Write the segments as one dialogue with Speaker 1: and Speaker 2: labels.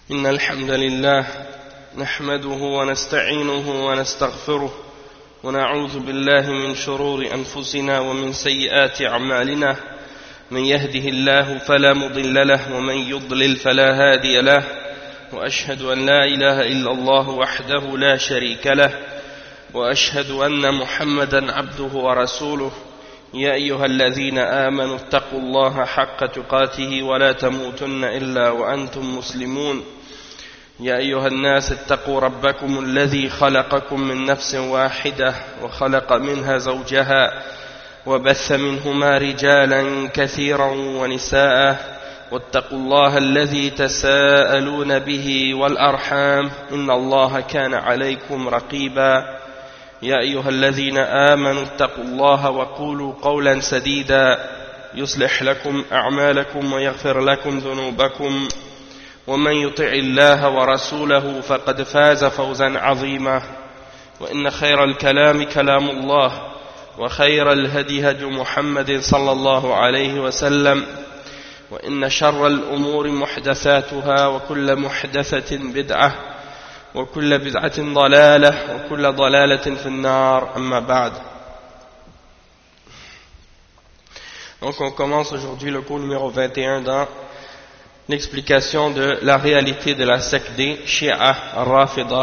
Speaker 1: إن الحمد لله نحمده ونستعينه ونستغفره ونعوذ بالله من شرور أنفسنا ومن سيئات أعمالنا من يهده الله فلا مضل له ومن يضلل فلا هادي له وأشهد أن لا إله إلا الله وحده لا شريك له وأشهد أن محمدا عبده ورسوله يا أيها الذين آمنوا اتقوا الله حق تقاته ولا تموتن إلا وأنتم مسلمون يا أيها الناس اتقوا ربكم الذي خلقكم من نفس واحدة وخلق منها زوجها وبث منهما رجالا كثيرا ونساء واتقوا الله الذي تساءلون به والأرحام إن الله كان عليكم رقيبا يا أيها الذين آمنوا اتقوا الله وقولوا قولا سديدا يصلح لكم أعمالكم ويغفر لكم ذنوبكم ومن يطع الله ورسوله فقد فاز فوزا عظيما وإن خير الكلام كلام الله وخير الهدي هدي محمد صلى الله عليه وسلم وإن شر الأمور محدثاتها وكل محدثة بدعة وكل بدعة ضلالة وكل ضلالة في النار أما بعد. Donc on commence aujourd'hui le cours numéro 21 dans l'explication de la réalité de la secte des Shia al-Rafida.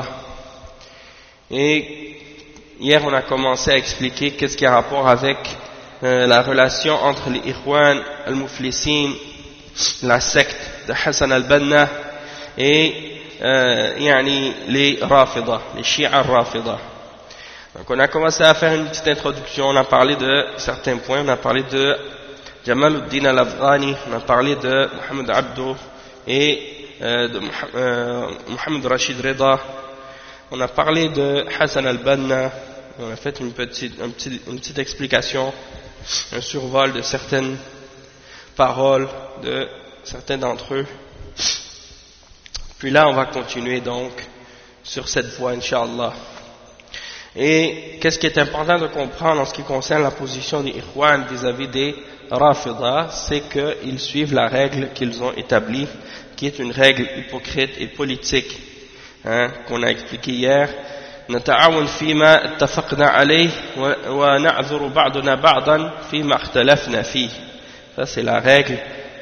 Speaker 1: Et hier on a commencé à expliquer qu'est-ce qui a rapport avec la relation entre les Ikhwan al-Muflisin, la secte de Hassan al-Banna et les Rafida, les Shia al-Rafida. Donc on a commencé à faire une petite introduction, on a parlé de certains points, on a parlé de Jamaluddin al-Afghani, on a parlé de Mohamed Abdo et de Mohamed Rashid Reda, on a parlé de Hassan al-Banna, on a fait une petite explication, un survol de certaines paroles de certains d'entre eux. Puis là, on va continuer donc sur cette voie, Inch'Allah. Et qu'est-ce qui est important de comprendre en ce qui concerne la position des Ikhwan vis-à-vis des Rafida, c'est qu'ils suivent la règle qu'ils ont établie, qui est une règle hypocrite et politique, qu'on a expliqué hier. نتعاون فيما اتفقنا عليه ونعذر بعضنا بعضا فيما اختلفنا فيه. Ça c'est la règle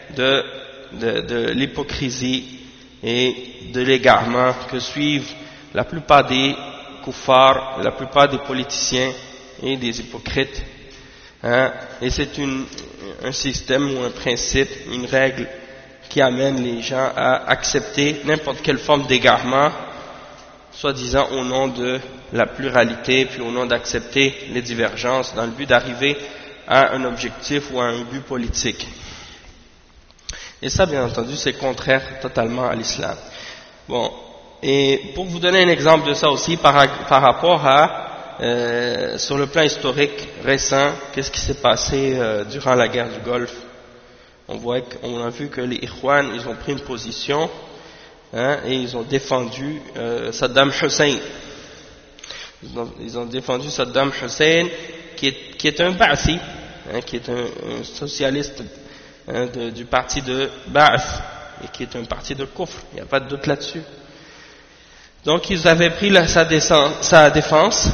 Speaker 1: de l'hypocrisie et de l'égarement que suivent la plupart des kuffars, la plupart des politiciens et des hypocrites. Et c'est un système ou un principe, une règle qui amène les gens à accepter n'importe quelle forme d'égarement, soi-disant au nom de la pluralité, puis au nom d'accepter les divergences dans le but d'arriver à un objectif ou à un but politique. Et ça, bien entendu, c'est contraire totalement à l'islam. Bon, et pour vous donner un exemple de ça aussi, par rapport à, sur le plan historique récent, qu'est-ce qui s'est passé durant la guerre du Golfe? On a vu que les Ikhwan, ils ont pris une position, et ils ont défendu Saddam Hussein. Ils ont défendu Saddam Hussein, qui est un Ba'athi, qui est un socialiste du parti de Ba'ath, et qui est un parti de Kufr, il n'y a pas de doute là-dessus. Donc ils avaient pris sa défense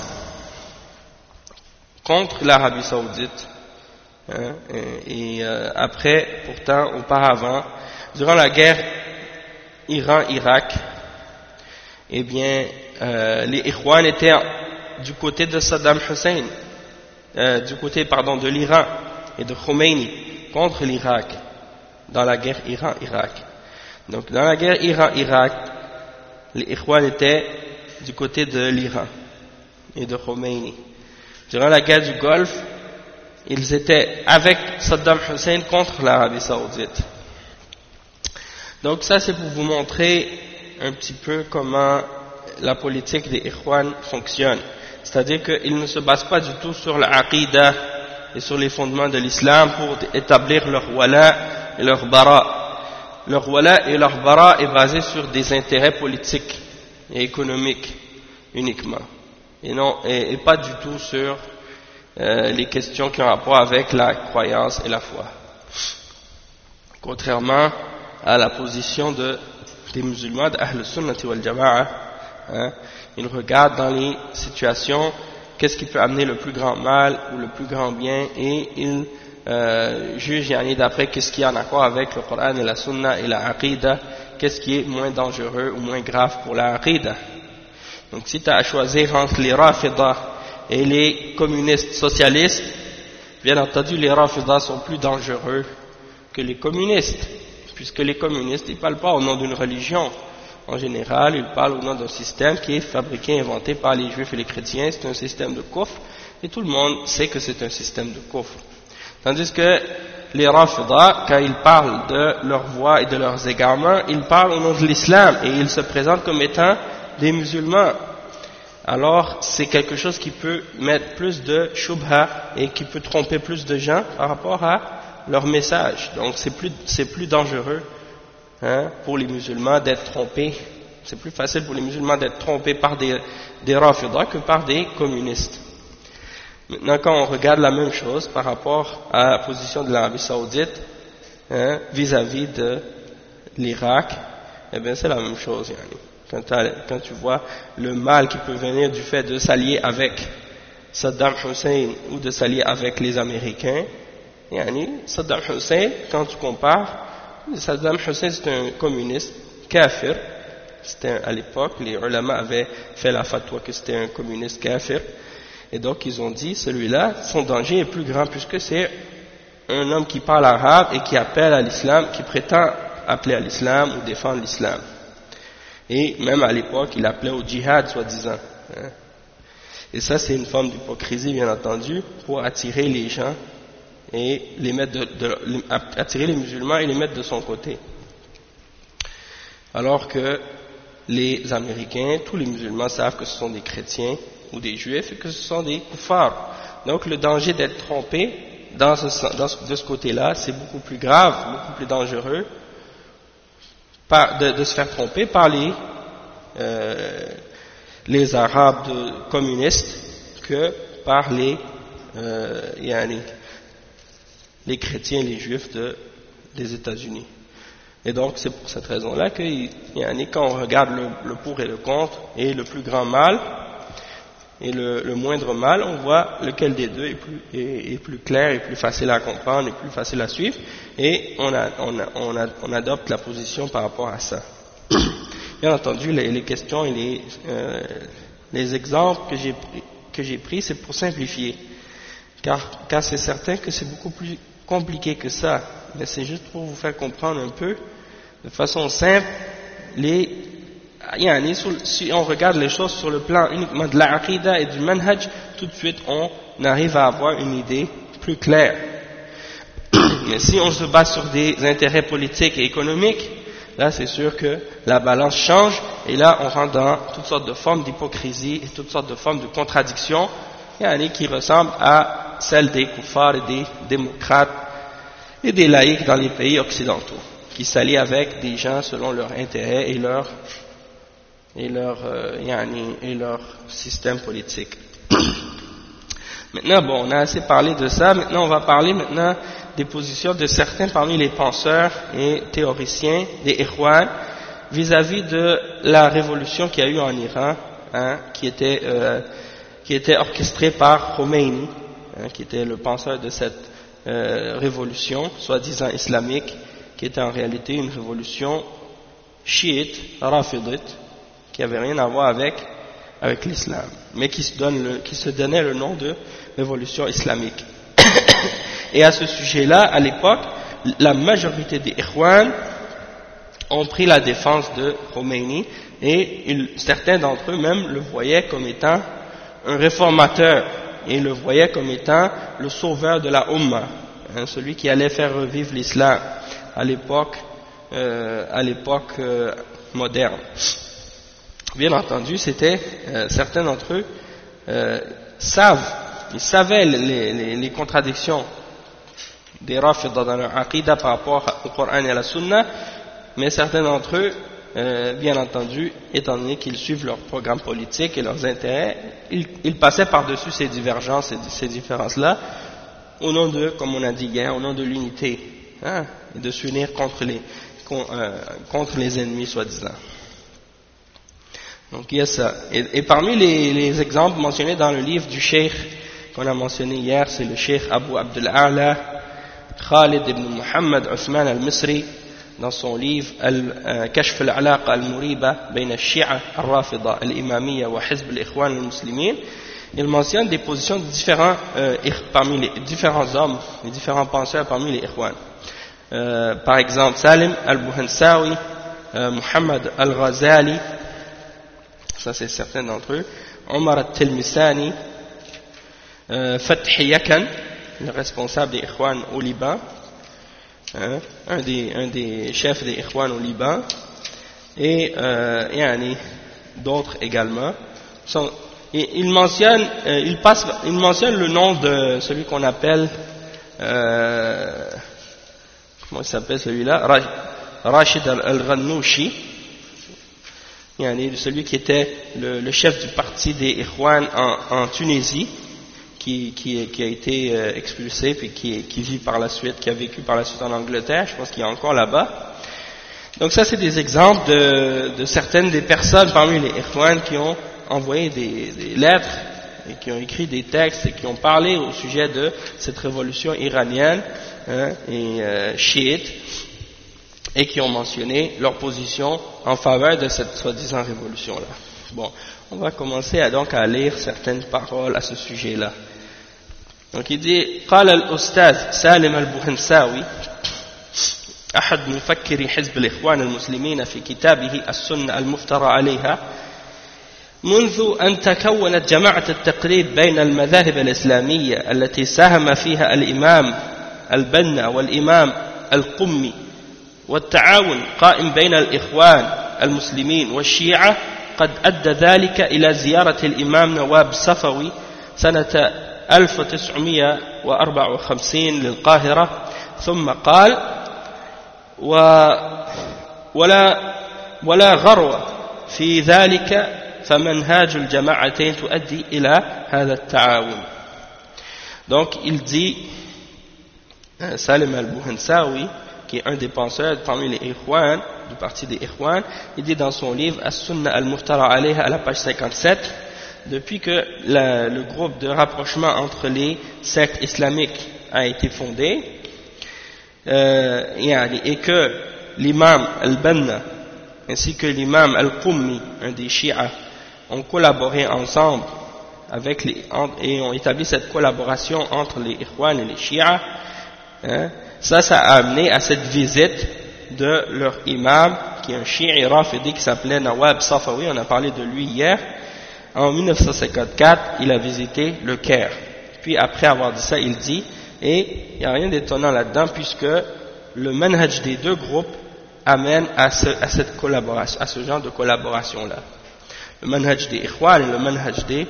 Speaker 1: contre l'Arabie Saoudite, et après, pourtant, auparavant, durant la guerre Iran-Irak, eh bien, les Ikhwan étaient du côté de Saddam Hussein, de l'Iran et de Khomeini, contre l'Irak, dans la guerre Iran-Irak. Donc, dans la guerre Iran-Irak, les Ikhwan étaient du côté de l'Iran et de Khomeini. Durant la guerre du Golfe, ils étaient avec Saddam Hussein contre l'Arabie Saoudite. Donc, ça, c'est pour vous montrer un petit peu comment la politique des Ikhwan fonctionne. C'est-à-dire qu'ils ne se basent pas du tout sur l'aqida et sur les fondements de l'islam pour établir leur wala et leur bara. Leur wala et leur bara est basé sur des intérêts politiques et économiques uniquement, et pas du tout sur les questions qui ont rapport avec la croyance et la foi. Contrairement à la position de des musulmans d'Ahl Sunnati wal Jama'a, hein, ils regardent dans les situations qu'est-ce qui peut amener le plus grand mal ou le plus grand bien, et ils jugent d'après qu'est-ce qui est en accord avec le Coran et la Sunna et la Aqidah, qu'est-ce qui est moins dangereux ou moins grave pour la Aqidah. Donc si tu as à choisir entre les Rafidah et les communistes socialistes, bien entendu les Rafidah sont plus dangereux que les communistes, puisque les communistes ils ne parlent pas au nom d'une religion. En général, ils parlent au nom d'un système qui est fabriqué, inventé par les juifs et les chrétiens. C'est un système de kufr, et tout le monde sait que c'est un système de kufr. Tandis que les Rafidah, quand ils parlent de leur voie et de leurs égarements, ils parlent au nom de l'islam, et ils se présentent comme étant des musulmans. Alors, c'est quelque chose qui peut mettre plus de shubha et qui peut tromper plus de gens par rapport à leur message. Donc, c'est plus dangereux, hein, pour les musulmans d'être trompés. C'est plus facile pour les musulmans d'être trompés par des Rafidah que par des communistes. Maintenant, quand on regarde la même chose par rapport à la position de l'Arabie Saoudite, hein, vis-à-vis de l'Irak, eh bien, c'est la même chose, quand tu vois le mal qui peut venir du fait de s'allier avec Saddam Hussein ou de s'allier avec les Américains, Saddam Hussein, quand tu compares, Saddam Hussein c'est un communiste kafir, à l'époque, les ulama avaient fait la fatwa que c'était un communiste kafir, et donc ils ont dit, celui-là, son danger est plus grand puisque c'est un homme qui parle arabe et qui appelle à l'islam, qui prétend appeler à l'islam ou défendre l'islam. Et même à l'époque, il appelait au djihad, soi-disant. Hein. Et ça, c'est une forme d'hypocrisie, bien entendu, pour attirer les gens et les mettre attirer les musulmans et les mettre de son côté. Alors que les Américains, tous les musulmans savent que ce sont des chrétiens ou des juifs et que ce sont des kuffars. Donc le danger d'être trompé de ce côté-là, c'est beaucoup plus grave, beaucoup plus dangereux de se faire tromper par les Arabes communistes que par les chrétiens et les juifs des États-Unis. Et donc c'est pour cette raison-là que quand on regarde le pour et le contre et le plus grand mal et le moindre mal, on voit lequel des deux est plus clair et plus facile à comprendre et plus facile à suivre, et on adopte la position par rapport à ça. Bien entendu, les questions et les exemples que j'ai pris, c'est pour simplifier, car c'est certain que c'est beaucoup plus compliqué que ça, mais c'est juste pour vous faire comprendre un peu, de façon simple, si on regarde les choses sur le plan uniquement de la aqidah et du manhaj, tout de suite on arrive à avoir une idée plus claire. Mais si on se base sur des intérêts politiques et économiques, là c'est sûr que la balance change, et là on rentre dans toutes sortes de formes d'hypocrisie et toutes sortes de formes de contradictions, qui ressemblent à celles des kuffars et des démocrates et des laïcs dans les pays occidentaux, qui s'allient avec des gens selon leurs intérêts et leur système politique. Maintenant, bon, on a assez parlé de ça. Maintenant, on va parler maintenant des positions de certains parmi les penseurs et théoriciens des Ikhwan vis-à-vis de la révolution qu'il y a eu en Iran, qui était orchestrée par Khomeini, qui était le penseur de cette révolution, soi-disant islamique, qui était en réalité une révolution chiite, rafidite, qui n'avait rien à voir avec l'islam, mais qui se donnait le nom de révolution islamique. Et à ce sujet-là, à l'époque, la majorité des Ikhwan ont pris la défense de Khomeini, et certains d'entre eux même le voyaient comme étant un réformateur, et le voyaient comme étant le sauveur de la Ummah, celui qui allait faire revivre l'islam à l'époque moderne. Bien entendu, certains d'entre eux savaient les contradictions des Rafidah dans leur aqidah par rapport au Coran et à la Sunna, mais certains d'entre eux, bien entendu, étant donné qu'ils suivent leur programme politique et leurs intérêts, ils passaient par-dessus ces divergences et ces différences-là, au nom de, comme on a dit hier, au nom de l'unité, et de s'unir contre contre les ennemis soi-disant. Donc il y a ça. Et parmi les exemples mentionnés dans le livre du cheikh qu'on a mentionné hier, c'est le cheikh Abu Abdul A'la Khalid ibn Muhammad Uthman al-Misri, dans son livre Kashf al-Alaqa al-Muriba bayna al-Shi'a al-Rafida al-Imamiyya wa Hizb al-Ikhwan al-Muslimin. Il mentionne des positions de parmi les différents hommes, les différents penseurs parmi les Ikhwan. Par exemple, Salim al-Buhansawi, Muhammad al-Ghazali, ça c'est certains d'entre eux, Omar al-Tilmisani, Fathi Yakan, le responsable des Ikhwan au Liban, un des chefs des Ikhwan au Liban, et d'autres également. Il mentionne le nom de celui qu'on appelle, comment il s'appelle celui-là, Rachid al-Ghannouchi, celui qui était le chef du parti des Ikhwan en Tunisie, qui a été expulsé puis qui vit par la suite, qui a vécu par la suite en Angleterre, je pense qu'il est encore là-bas. Donc ça c'est des exemples de certaines des personnes parmi les Ikhwan qui ont envoyé des lettres et qui ont écrit des textes et qui ont parlé au sujet de cette révolution iranienne et chiite, et qui ont mentionné leur position en faveur de cette soi-disant révolution-là. Bon, on va commencer à lire certaines paroles à ce sujet-là. Donc il dit: قال الأستاذ سالم البوهنساوي أحد مفكري حزب الإخوان المسلمين في كتابه السنة المفترى عليها: منذ أن تكونت جماعة التقريب بين المذاهب الإسلامية التي ساهم فيها الإمام البنا والإمام القمي والتعاون قائم بين الإخوان المسلمين والشيعة، قد أدى ذلك إلى زيارة الإمام نواب صفوي سنة 1954 للقاهرة، ثم قال: ولا غرو في ذلك فمنهاج الجماعتين تؤدي إلى هذا التعاون. Donc il dit, Salim al-Buhansawi, qui est un des penseurs parmi les Ikhwan, du parti des Ikhwan, il dit dans son livre As-Sunna al-Muftara alayha à la page 57, depuis que le groupe de rapprochement entre les sectes islamiques a été fondé, et que l'imam al-Banna ainsi que l'imam al-Qummi, un des Shia, ont collaboré ensemble et ont établi cette collaboration entre les Ikhwan et les Shia, ça a amené à cette visite de leur imam, qui est un Shi'i Rafidi qui s'appelait Nawab Safawi, on a parlé de lui hier. En 1954, il a visité le Caire. Puis après avoir dit ça, il dit, et il n'y a rien d'étonnant là-dedans, puisque le manhaj des deux groupes amène à cette collaboration, à ce genre de collaboration-là. Le manhaj des Ikhwan et le manhaj des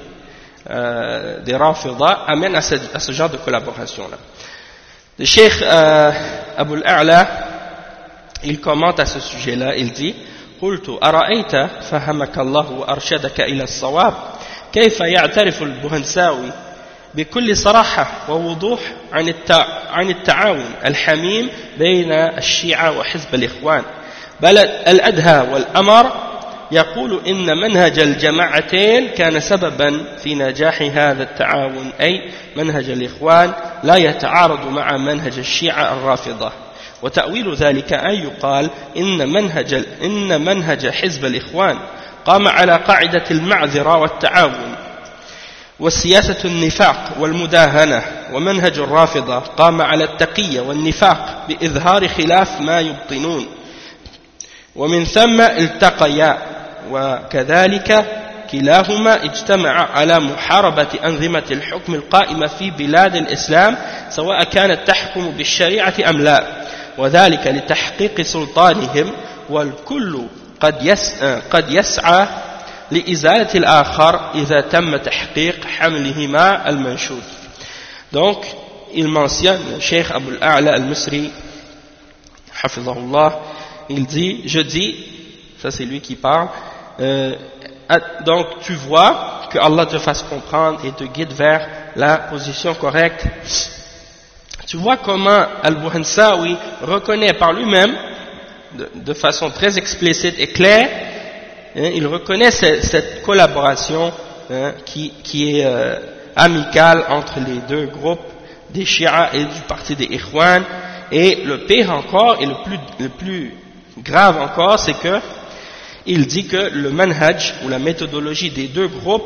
Speaker 1: Rafida amènent à ce genre de collaboration-là. Le Cheikh Abu al-A'la, il commente à ce sujet-là, il dit: قلت أرأيت فهمك الله وأرشدك إلى الصواب كيف يعترف البوهنساوي بكل صراحة ووضوح عن التعاون الحميم بين الشيعة وحزب الإخوان، بل الأدهى والأمر يقول إن منهج الجماعتين كان سببا في نجاح هذا التعاون، أي منهج الإخوان لا يتعارض مع منهج الشيعة الرافضة. وتأويل ذلك أن يقال إن منهج حزب الإخوان قام على قاعدة المعذرة والتعاون وسياسة النفاق والمداهنة، ومنهج الرافضة قام على التقية والنفاق بإظهار خلاف ما يبطنون، ومن ثم التقيا، وكذلك كلاهما اجتمع على محاربة أنظمة الحكم القائمة في بلاد الإسلام سواء كانت تحكم بالشريعة أم لا، وذلك لتحقيق سلطانهم، والكل قد يسعى لإزالة الآخر إذا تم تحقيق حملهما المنشود. Donc, il mentionne le Cheikh Abu al-A'la al-Misri, hafizahullah, il dit, je dis, ça c'est lui qui parle, donc tu vois que Allah te fasse comprendre et te guide vers la position correcte. Tu vois comment Al-Buhansawi reconnaît par lui-même de façon très explicite et claire, hein, il reconnaît cette collaboration, hein, qui est amicale entre les deux groupes des Shia et du parti des Ikhwan. Et le pire encore, et le plus grave encore, c'est que il dit que le manhaj ou la méthodologie des deux groupes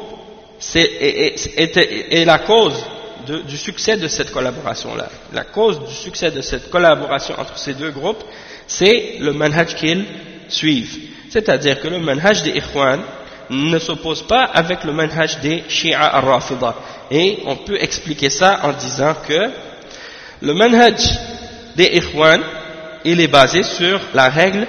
Speaker 1: est la cause du succès de cette collaboration-là. La cause du succès de cette collaboration entre ces deux groupes, c'est le manhaj qu'ils suivent. C'est-à-dire que le manhaj des Ikhwan ne s'oppose pas avec le manhaj des Shia al-Rafida. Et on peut expliquer ça en disant que le manhaj des Ikhwan, il est basé sur la règle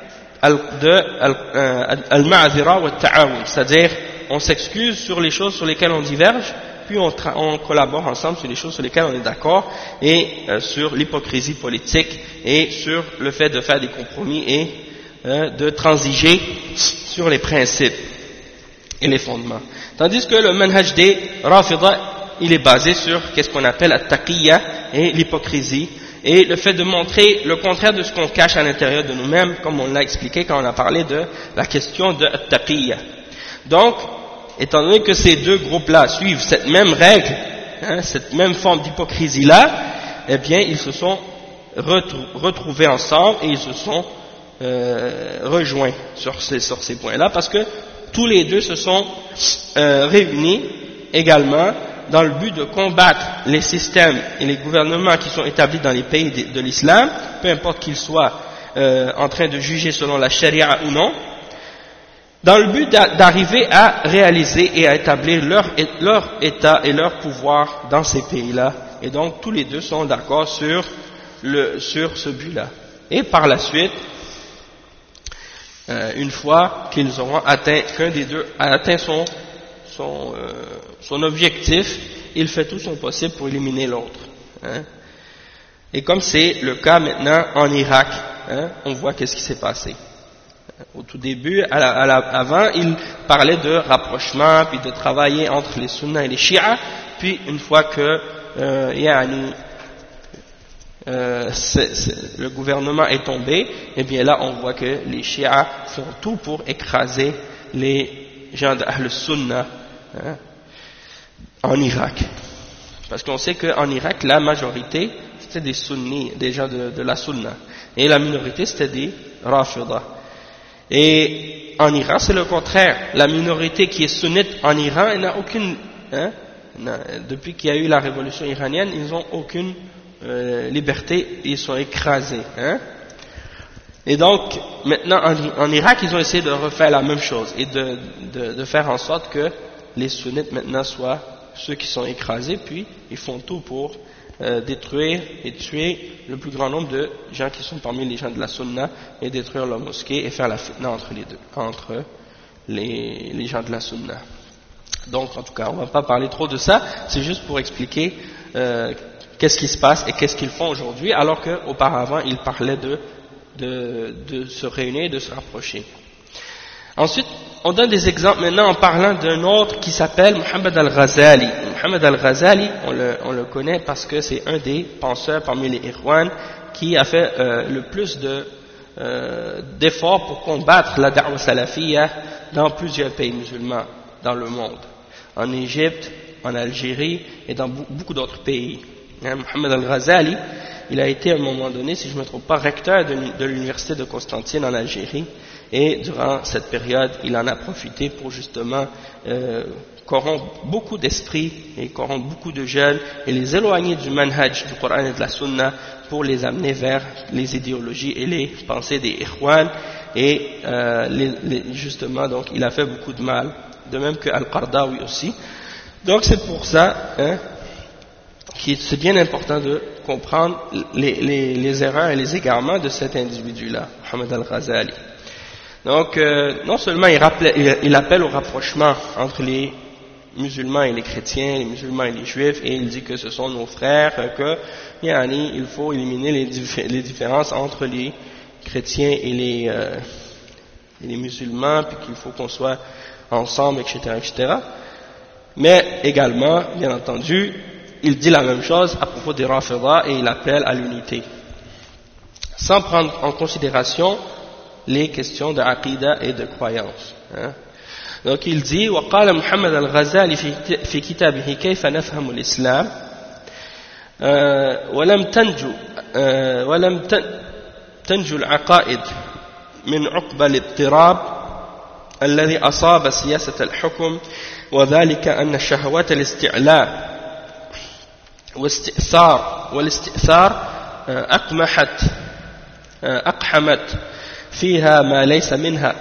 Speaker 1: al-ma'azira wa al-ta'awun, c'est-à-dire on s'excuse sur les choses sur lesquelles on diverge, puis on collabore ensemble sur les choses sur lesquelles on est d'accord, et sur l'hypocrisie politique, et sur le fait de faire des compromis et de transiger sur les principes et les fondements. Tandis que le manhaj des Rafida, il est basé sur qu'est-ce qu'on appelle at-taqiyya et l'hypocrisie, et le fait de montrer le contraire de ce qu'on cache à l'intérieur de nous-mêmes, comme on l'a expliqué quand on a parlé de la question de at-taqiyya. Donc, étant donné que ces deux groupes-là suivent cette même règle, hein, cette même forme d'hypocrisie-là, eh bien, ils se sont retrouvés ensemble et ils se sont rejoints sur ces points-là, parce que tous les deux se sont réunis également dans le but de combattre les systèmes et les gouvernements qui sont établis dans les pays de l'islam, peu importe qu'ils soient en train de juger selon la charia ou non, dans le but d'arriver à réaliser et à établir leur état et leur pouvoir dans ces pays-là. Et donc tous les deux sont d'accord sur ce but-là. Et par la suite, une fois qu'ils auront atteint, qu'un des deux a atteint son objectif, il fait tout son possible pour éliminer l'autre. Hein. Et comme c'est le cas maintenant en Irak, hein, on voit qu'est-ce qui s'est passé. Au tout début, avant, il parlait de rapprochement, puis de travailler entre les sunnas et les chiites, puis une fois que le gouvernement est tombé, et bien là on voit que les chiites font tout pour écraser les gens d'Ahl Sunnah, hein, en Irak. Parce qu'on sait qu'en Irak, la majorité c'était des sunnis, des gens de la sunna, et la minorité c'était des rafidah. Et en Iran, c'est le contraire. La minorité qui est sunnite en Iran, elle n'a aucune, hein, depuis qu'il y a eu la révolution iranienne, ils n'ont aucune liberté, ils sont écrasés. Hein. Et donc, maintenant en Irak, ils ont essayé de refaire la même chose et de faire en sorte que les sunnites maintenant soient ceux qui sont écrasés, puis ils font tout pour détruire et tuer le plus grand nombre de gens qui sont parmi les gens de la sunna et détruire leur mosquée et faire la fitna entre les gens de la sunna. Donc en tout cas on ne va pas parler trop de ça, c'est juste pour expliquer qu'est-ce qui se passe et qu'est-ce qu'ils font aujourd'hui, alors qu'auparavant ils parlaient de se réunir et de se rapprocher. Ensuite, on donne des exemples maintenant en parlant d'un autre qui s'appelle Muhammad al-Ghazali. Muhammad al-Ghazali, on le connaît parce que c'est un des penseurs parmi les Ikhwan qui a fait le plus d'efforts pour combattre la da'wa salafiyya dans plusieurs pays musulmans dans le monde. En Égypte, en Algérie et dans beaucoup d'autres pays. Muhammad al-Ghazali, il a été à un moment donné, si je ne me trompe pas, recteur de l'université de Constantine en Algérie. Et durant cette période, il en a profité pour justement corrompre beaucoup d'esprits et corrompre beaucoup de jeunes et les éloigner du manhaj du Coran et de la Sunna pour les amener vers les idéologies et les pensées des Ikhwan. Et justement, donc, il a fait beaucoup de mal, de même que Al-Qardawi aussi. Donc c'est pour ça que c'est bien important de comprendre les erreurs et les égarements de cet individu-là, Muhammad al-Ghazali. Donc, non seulement il appelle au rapprochement entre les musulmans et les chrétiens, les musulmans et les juifs, et il dit que ce sont nos frères, il faut éliminer les différences entre les chrétiens et les musulmans, puis qu'il faut qu'on soit ensemble, etc., etc. Mais également, bien entendu, il dit la même chose à propos des Rafidah et il appelle à l'unité. sans prendre en considération les questions de aqidah et de croyance. Donc il dit وقال محمد الغزالي في كتابه كيف نفهم الإسلام ولم تنجو العقائد من عقبى الاضطراب الذي أصاب سياسة الحكم وذلك أن شهوات الاستعلاء والاستئثار أقحمت فيها ما ليس منها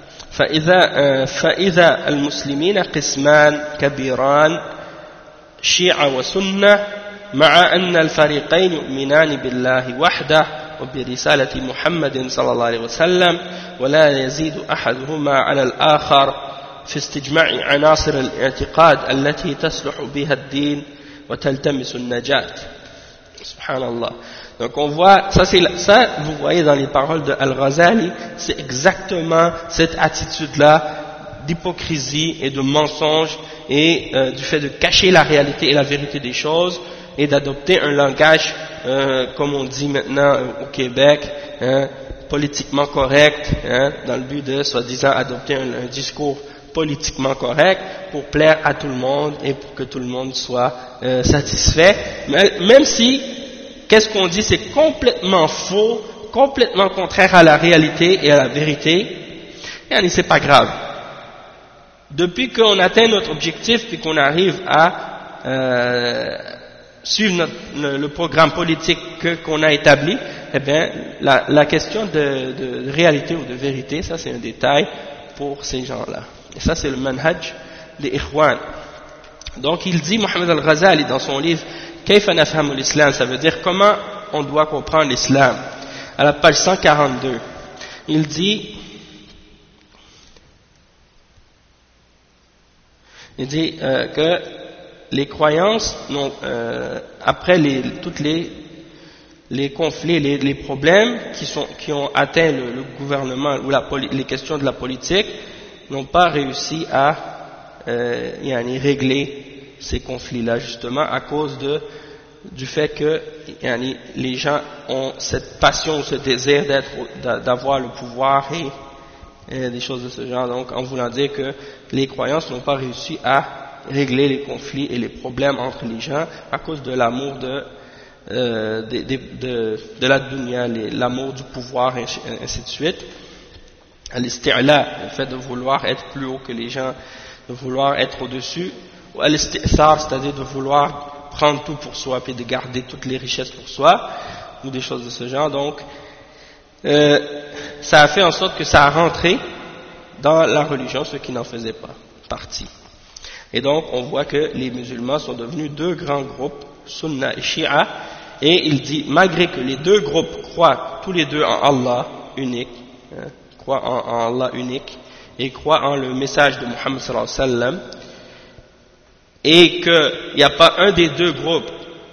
Speaker 1: فإذا المسلمين قسمان كبيران شيعة وسنة مع أن الفريقين يؤمنان بالله وحده وبرسالة محمد صلى الله عليه وسلم ولا يزيد أحدهما على الآخر في استجماع عناصر الاعتقاد التي تصلح بها الدين وتلتمس النجاة. Subhanallah. Donc on voit, ça vous voyez dans les paroles de Al-Ghazali, c'est exactement cette attitude-là d'hypocrisie et de mensonge et du fait de cacher la réalité et la vérité des choses et d'adopter un langage, comme on dit maintenant au Québec, politiquement correct, dans le but de soi-disant adopter un discours politiquement correct pour plaire à tout le monde et pour que tout le monde soit satisfait, même si qu'est-ce qu'on dit c'est complètement faux, complètement contraire à la réalité et à la vérité, et c'est pas grave. Depuis qu'on atteint notre objectif et qu'on arrive à suivre le programme politique qu'on a établi, eh bien la question de réalité ou de vérité, ça c'est un détail pour ces gens-là. Et ça c'est le manhaj des Ikhwan. Donc il dit, Mohamed Al-Ghazali dans son livre Kayfa nafhamu l'islam, ça veut dire comment on doit comprendre l'islam, à la page 142, il dit que les croyances, après tous les conflits, les problèmes qui ont atteint le gouvernement ou les questions de la politique, n'ont pas réussi à régler ces conflits-là, justement à cause du fait que les gens ont cette passion, ce désir d'avoir le pouvoir et des choses de ce genre. Donc en voulant dire que les croyances n'ont pas réussi à régler les conflits et les problèmes entre les gens à cause de l'amour de la dunya, l'amour du pouvoir, et ainsi de suite. Al-isti'la, le fait de vouloir être plus haut que les gens, de vouloir être au-dessus, ou al-isti'thar, c'est-à-dire de vouloir prendre tout pour soi puis de garder toutes les richesses pour soi, ou des choses de ce genre. Donc ça a fait en sorte que ça a rentré dans la religion, ceux qui n'en faisaient pas partie. Et donc on voit que les musulmans sont devenus deux grands groupes, Sunna et Shia, et il dit, malgré que les deux groupes croient tous les deux en Allah unique, croient en Allah unique, et croient en le message de Muhammad sallallahu alayhi wa sallam, et qu'il n'y a pas un des deux groupes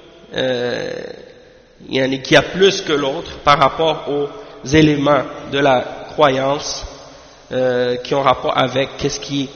Speaker 1: qui a plus que l'autre par rapport aux éléments de la croyance qui ont rapport avec qu'est-ce qui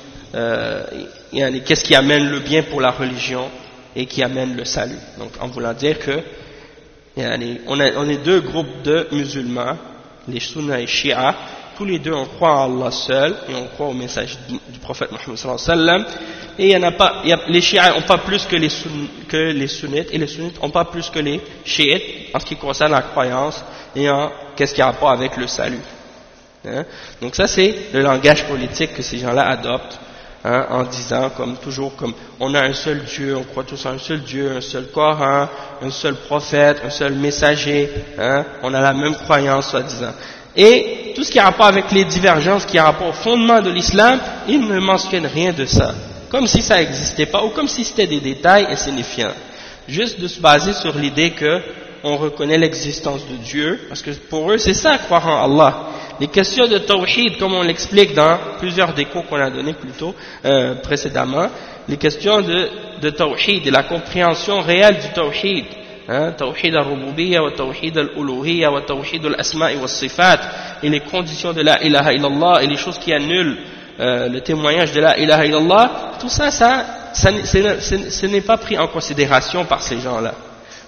Speaker 1: amène le bien pour la religion et qui amène le salut. Donc en voulant dire que on est deux groupes de musulmans, les Sunna et Shia, tous les deux on croit en Allah seul et on croit au message du prophète Muhammad sallallahu alayhi wa sallam, et les Shia n'ont pas plus que les sunnites, et les sunnites n'ont pas plus que les chiites en ce qui concerne la croyance et en qu'est-ce qui a rapport avec le salut. Donc ça c'est le langage politique que ces gens-là adoptent, en disant comme on a un seul Dieu, on croit tous en un seul Dieu, un seul Coran, un seul prophète, un seul messager, on a la même croyance soi-disant. Et tout ce qui a rapport avec les divergences, qui a rapport au fondement de l'islam, ils ne mentionnent rien de ça, comme si ça n'existait pas, ou comme si c'était des détails insignifiants. Juste de se baser sur l'idée que on reconnaît l'existence de Dieu, parce que pour eux c'est ça, croire en Allah. Les questions de tawhid, comme on l'explique dans plusieurs des cours qu'on a donnés plus tôt, précédemment, les questions de tawhid et la compréhension réelle du tawhid, tawhid al-rububiyya wa tawhid al-uluhiyya wa tawhid al-asma'i wa sifat, et les conditions de la ilaha illallah et les choses qui annulent le témoignage de la ilaha illallah, tout ça, ce n'est pas pris en considération par ces gens-là.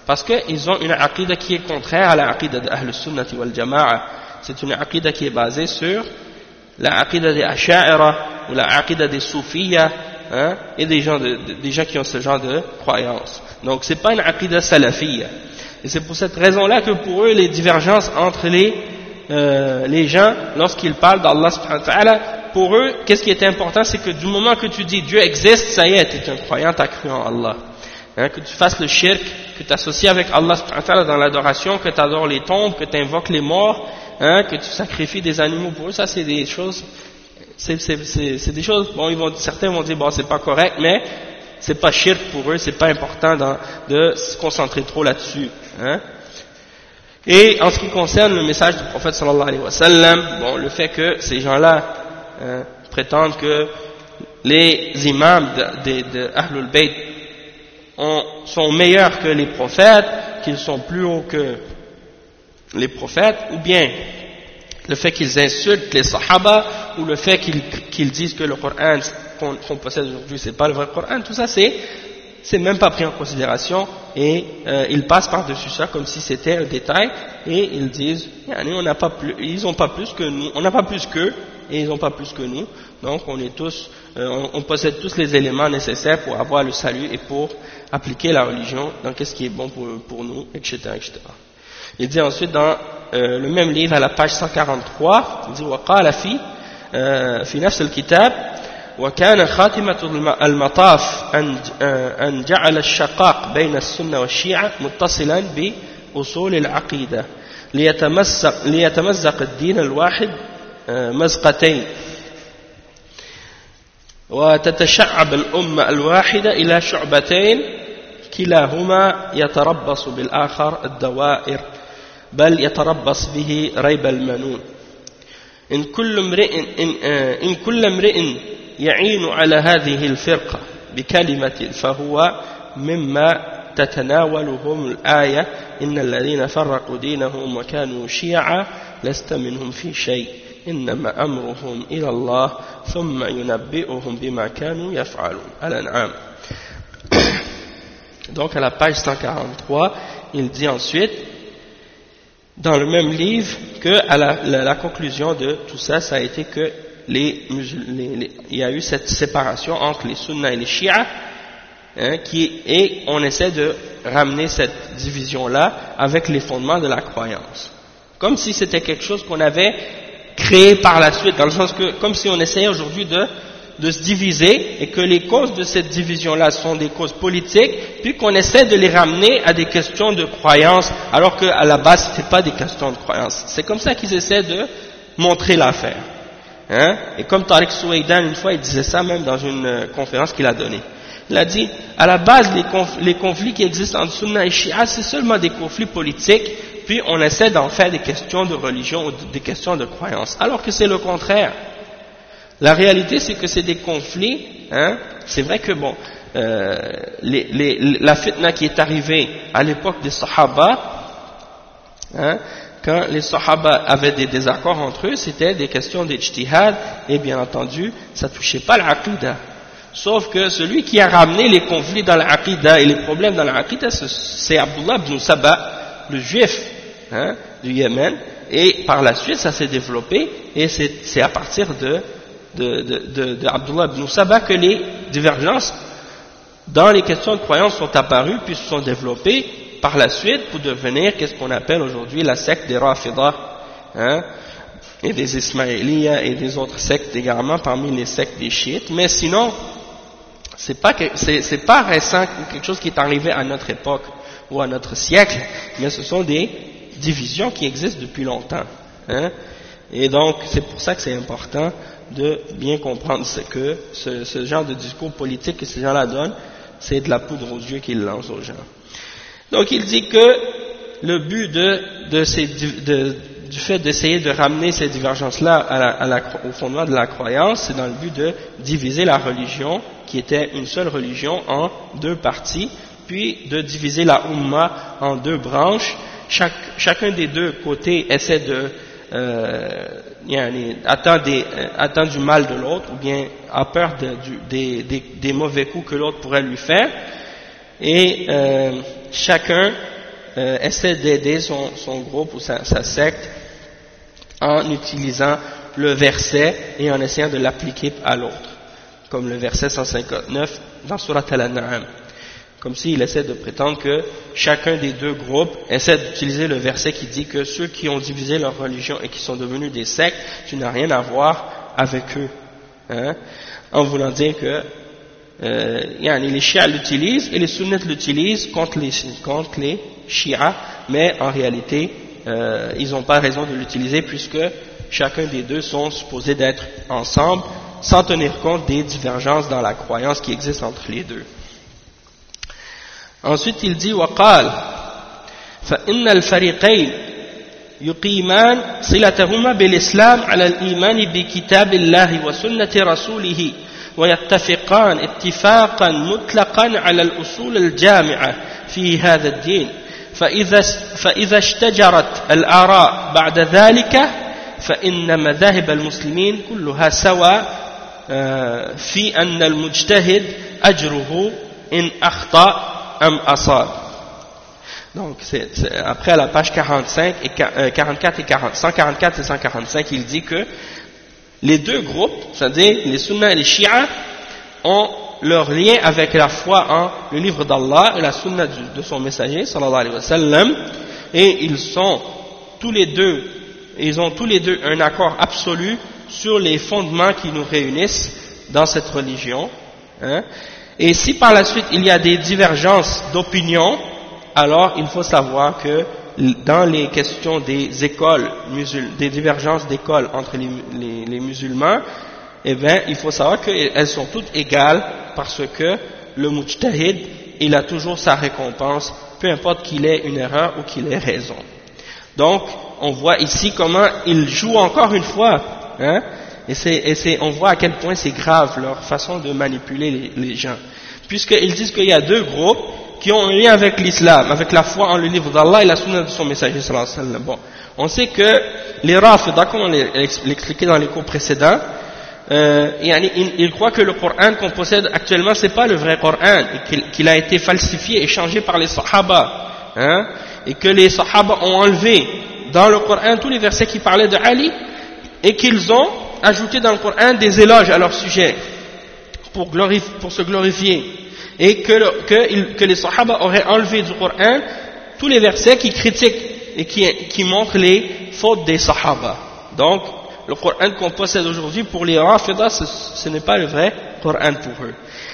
Speaker 1: Parce qu'ils ont une aqida qui est contraire à la aqida de Ahl Sunnati wal Jama'a. C'est une aqida qui est basée sur la aqida des Asha'ira ou la aqida des Soufiyya, hein, et des gens qui ont ce genre de croyance. Donc c'est pas une aqida salafiyya. Et c'est pour cette raison-là que pour eux, les divergences entre les gens, lorsqu'ils parlent d'Allah subhanahu wa ta'ala, pour eux, qu'est-ce qui est important, c'est que du moment que tu dis Dieu existe, ça y est, tu es un croyant, tu as cru en Allah. Hein, que tu fasses le shirk, que tu associes avec Allah subhanahu wa ta'ala dans l'adoration, que tu adores les tombes, que tu invoques les morts, hein, que tu sacrifies des animaux pour eux, ça c'est des choses, c'est des choses, bon, certains vont dire, bon, c'est pas correct, mais c'est pas shirk pour eux, c'est pas important de se concentrer trop là-dessus, hein. Et en ce qui concerne le message du prophète sallallahu alayhi wa sallam, bon, le fait que ces gens-là prétendent que les imams de Ahlul Bayt sont meilleurs que les prophètes, qu'ils sont plus hauts que les prophètes, ou bien le fait qu'ils insultent les sahaba, ou le fait qu'ils disent que le Coran qu'on possède aujourd'hui c'est pas le vrai Coran, tout ça c'est même pas pris en considération, et ils passent par-dessus ça comme si c'était un détail, et ils disent on n'a pas plus, ils ont pas plus que nous, on n'a pas plus qu'eux, et ils n'ont pas plus que nous, donc on est tous, on possède tous les éléments nécessaires pour avoir le salut et pour appliquer la religion dans qu'est-ce qui est bon pour nous, etc., etc. Il dit ensuite dans le même livre à la page 143, il dit وقال في نفس الكتاب وكان خاتمة المطاف أن جعل الشقاق بين السنة والشيعة متصلا بأصول العقيدة ليتمزق الدين الواحد مزقتين وتتشعب الأمة الواحدة إلى شعبتين كلاهما يتربص بالآخر الدوائر بل يتربص به ريب المنون إن كل امرئ يعين على هذه الفرقة بكلمة فهو مما تتناولهم الآية إن الذين فرقوا دينهم وكانوا شيعا لست منهم في شيء إنما أمرهم إلى الله ثم ينبئهم بما كانوا يفعلون. Al-An'am. Donc à la page 143, il dit ensuite, dans le même livre, que à la conclusion de tout ça, ça a été que il y a eu cette séparation entre les sunnas et les shi'as, hein, et on essaie de ramener cette division-là avec les fondements de la croyance. Comme si c'était quelque chose qu'on avait créé par la suite, dans le sens que, comme si on essayait aujourd'hui de se diviser, et que les causes de cette division-là sont des causes politiques, puis qu'on essaie de les ramener à des questions de croyance, alors qu'à la base, c'était pas des questions de croyance. C'est comme ça qu'ils essaient de montrer l'affaire. Hein? Et comme Tariq Soueidan, une fois, il disait ça même dans une conférence qu'il a donnée. Il a dit, à la base, les conflits qui existent entre Sunna et Shia, c'est seulement des conflits politiques, puis on essaie d'en faire des questions de religion ou des questions de croyance, alors que c'est le contraire. La réalité, c'est que c'est des conflits, hein, c'est vrai que bon, la fitna qui est arrivée à l'époque des Sahaba, hein, quand les Sahaba avaient des désaccords entre eux, c'était des questions d'ijtihad, et bien entendu, ça touchait pas l'aqida. Sauf que celui qui a ramené les conflits dans l'aqida et les problèmes dans l'aqida, c'est Abdullah ibn Saba, le juif, hein, du Yémen, et par la suite, ça s'est développé, et c'est à partir de Abdullah ibn Saba que les divergences dans les questions de croyance sont apparues puis se sont développées par la suite pour devenir qu'est-ce qu'on appelle aujourd'hui la secte des Rafidah, hein, et des Ismaïliya et des autres sectes également parmi les sectes des chiites. Mais sinon c'est pas récent, quelque chose qui est arrivé à notre époque ou à notre siècle, mais ce sont des divisions qui existent depuis longtemps, hein. Et donc c'est pour ça que c'est important de bien comprendre que ce genre de discours politique que ces gens-là donnent, c'est de la poudre aux yeux qu'ils lancent aux gens. Donc il dit que le but du fait d'essayer de ramener ces divergences-là au fondement de la croyance, c'est dans le but de diviser la religion, qui était une seule religion, en deux parties, puis de diviser la Ummah en deux branches. Chacun des deux côtés essaie de attend du mal de l'autre, ou bien a peur des mauvais coups que l'autre pourrait lui faire, et chacun essaie d'aider son groupe ou sa secte en utilisant le verset et en essayant de l'appliquer à l'autre, comme le verset 159 dans Surat Al-An'am, comme s'il essaie de prétendre que chacun des deux groupes essaie d'utiliser le verset qui dit que ceux qui ont divisé leur religion et qui sont devenus des sectes, tu n'as rien à voir avec eux, hein, en voulant dire que les chiites l'utilisent et les sunnites l'utilisent contre les chiites, mais en réalité ils n'ont pas raison de l'utiliser puisque chacun des deux sont supposés d'être ensemble sans tenir compte des divergences dans la croyance qui existent entre les deux. Ensuite il dit وقال فإن الفريقين يقيمان صلتهما بالإسلام على الإيمان بكتاب الله وسنة رسوله ويتفقان اتفاقا مطلقا على الأصول الجامعة في هذا الدين فإذا اشتجرت الآراء بعد ذلك فإن مذاهب المسلمين كلها سواء في أن المجتهد أجره إن أخطأ أم أصاب. Donc après à la page 45 et 44 et 144 et 145 il dit que les deux groupes, c'est-à-dire les sunnas et les chiites, ont leur lien avec la foi en le livre d'Allah et la sunna de son messager sallallahu alayhi wa sallam, et ils ont tous les deux un accord absolu sur les fondements qui nous réunissent dans cette religion, hein. Et si par la suite il y a des divergences d'opinion, alors il faut savoir que dans les questions des écoles, des divergences d'écoles entre les musulmans, eh bien, il faut savoir qu'elles sont toutes égales parce que le mujtahid, il a toujours sa récompense, peu importe qu'il ait une erreur ou qu'il ait raison. Donc, on voit ici comment ils jouent encore une fois, hein, on voit à quel point c'est grave leur façon de manipuler les gens. Puisqu'ils disent qu'il y a deux groupes qui ont un lien avec l'islam, avec la foi en le livre d'Allah et la sunna de son messager sallallahu alayhi wa sallam. Bon, on sait que les Rafida, comme on l'expliquait dans les cours précédents, ils croient que le Coran qu'on possède actuellement c'est pas le vrai Coran, et qu'il a été falsifié et changé par les Sahaba, hein, et que les Sahaba ont enlevé dans le Coran tous les versets qui parlaient de Ali et qu'ils ont ajouté dans le Coran des éloges à leur sujet pour se glorifier, et que les Sahaba auraient enlevé du Coran tous les versets qui critiquent et qui montrent les fautes des Sahaba. Donc le Coran qu'on possède aujourd'hui pour les Rafida, ce n'est pas le vrai Coran pour eux.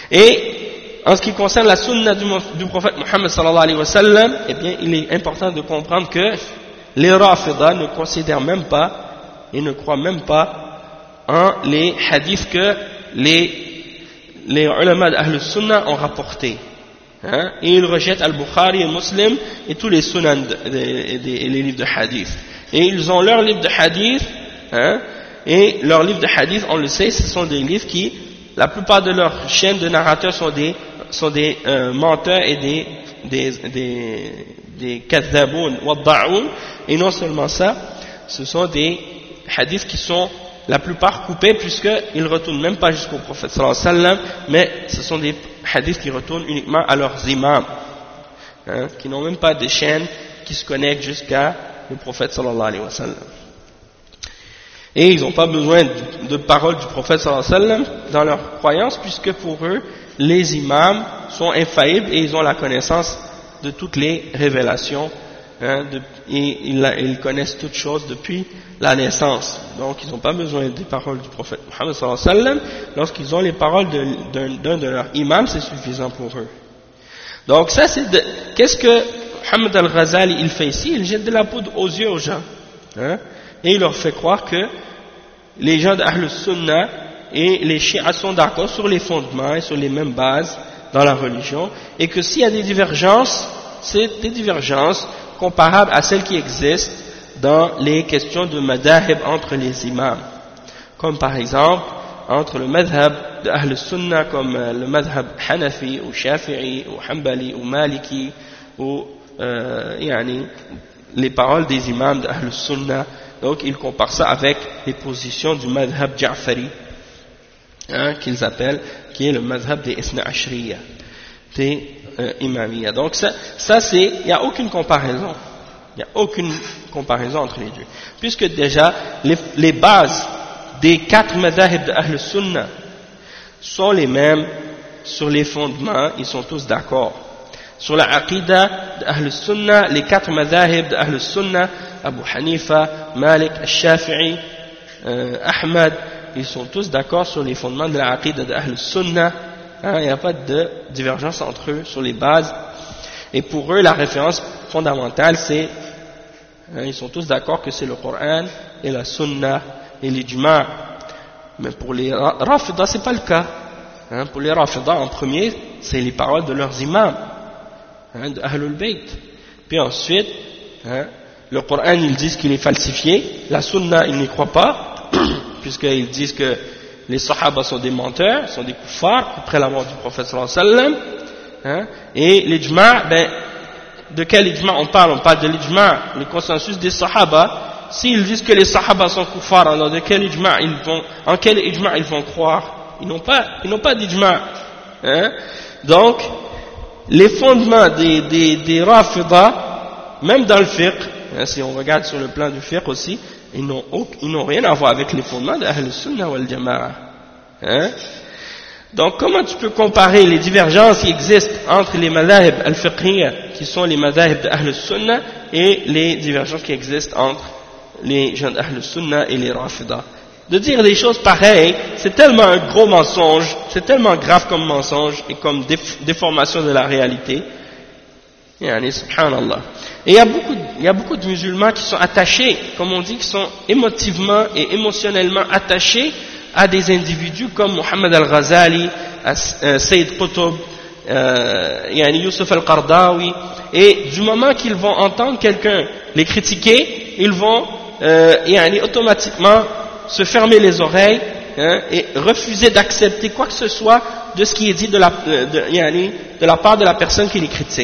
Speaker 1: Et en ce qui concerne la sunna du prophète Muhammad sallallahu alayhi wa sallam, eh bien il est important de comprendre que les Rafida ne considèrent même pas et ne croient même pas en les hadiths que les ulama d'Ahl Sunnah ont rapportés, hein, et ils rejettent Al-Bukhari et Muslim et tous les sunnans et les livres de hadith, et ils ont leurs livres de hadith, hein, et leurs livres de hadith, on le sait, ce sont des livres qui, la plupart de leurs chaînes de narrateurs sont des menteurs et des kadhaboun wadda'oun, et non seulement ça, ce sont des hadiths qui sont la plupart coupés puisqu'ils ne retournent même pas jusqu'au prophète sallallahu alayhi wa sallam, mais ce sont des hadiths qui retournent uniquement à leurs imams, hein, qui n'ont même pas des chaînes qui se connectent jusqu'à le prophète sallallahu alayhi wa sallam. Et ils n'ont pas besoin de paroles du prophète sallallahu alayhi wa sallam dans leur croyance, puisque pour eux, les imams sont infaillibles et ils ont la connaissance de toutes les révélations, hein, et ils connaissent toutes choses depuis la naissance. Donc ils n'ont pas besoin des paroles du prophète Muhammad sallallahu alayhi wa sallam. Lorsqu'ils ont les paroles d'un de leurs imams, c'est suffisant pour eux. Donc ça qu'est-ce que Muhammad al-Ghazali il fait ici? Il jette de la poudre aux yeux aux gens, hein, et il leur fait croire que les gens d'Ahl Sunnah et les chiites sont d'accord sur les fondements et sur les mêmes bases dans la religion, et que s'il y a des divergences, c'est des divergences comparables à celles qui existent dans les questions de madhab entre les imams, comme par exemple entre le madhab d'Ahl Sunnah comme le madhab Hanafi ou Shafi'i ou Hanbali ou Maliki ou les paroles des imams d'Ahl Sunnah. Donc ils comparent ça avec les positions du madhab Ja'fari, hein, qu'ils appellent, qui est le madhab des Ithna Ashriya. imamiyya. Donc ça c'est, il n'y a aucune comparaison. Il n'y a aucune comparaison entre les deux. Puisque déjà, les bases des 4 madhahib de Ahl Sunnah sont les mêmes sur les fondements, ils sont tous d'accord. Sur la aqidah de Ahl Sunnah, les 4 madhahib de Ahl Sunnah, Abu Hanifa, Malik, Al-Shafi'i, Ahmad, ils sont tous d'accord sur les fondements de la aqidah de Ahl Sunnah. Il n'y a pas de divergence entre eux sur les bases. Et pour eux, la référence fondamentale, c'est, ils sont tous d'accord que c'est le Coran et la Sunna et l'Ijma'. Mais pour les Rafidah, c'est pas le cas. Pour les Rafidah, en premier, c'est les paroles de leurs imams, de Ahlul Bayt. Puis ensuite, le Coran, ils disent qu'il est falsifié. La Sunna, ils n'y croient pas, puisqu'ils disent que les Sahaba sont des menteurs, sont des kuffars, après la mort du prophète sallallahu alayhi wa sallam. Et l'Ijma', de quel Ijma' on parle? On parle de l'Ijma', le consensus des Sahaba. S'ils disent que les Sahaba sont kuffars, alors de quel Ijma' en quel Ijma' ils vont croire? Ils n'ont pas d'Ijma'. Donc, les fondements des Rafidah, même dans le fiqh, si on regarde sur le plan du fiqh aussi, ils n'ont rien à voir avec les fondements de Ahl Sunnah wal Jama'a. Donc, comment tu peux comparer les divergences qui existent entre les madhahib al-fiqhiyya, qui sont les madhahib d'Ahl Sunnah, et les divergences qui existent entre les gens d'Ahl Sunnah et les Rafidah? De dire des choses pareilles, c'est tellement un gros mensonge, c'est tellement grave comme mensonge et comme déformation de la réalité. Subhanallah. Et il y a beaucoup de musulmans qui sont attachés, comme on dit, qui sont émotivement et émotionnellement attachés à des individus comme Muhammad al-Ghazali, Sayyid Qutb, Yusuf al-Qardawi, et du moment qu'ils vont entendre quelqu'un les critiquer, ils vont automatiquement se fermer les oreilles et refuser d'accepter quoi que ce soit de ce qui est dit de la part de la personne qui les critique.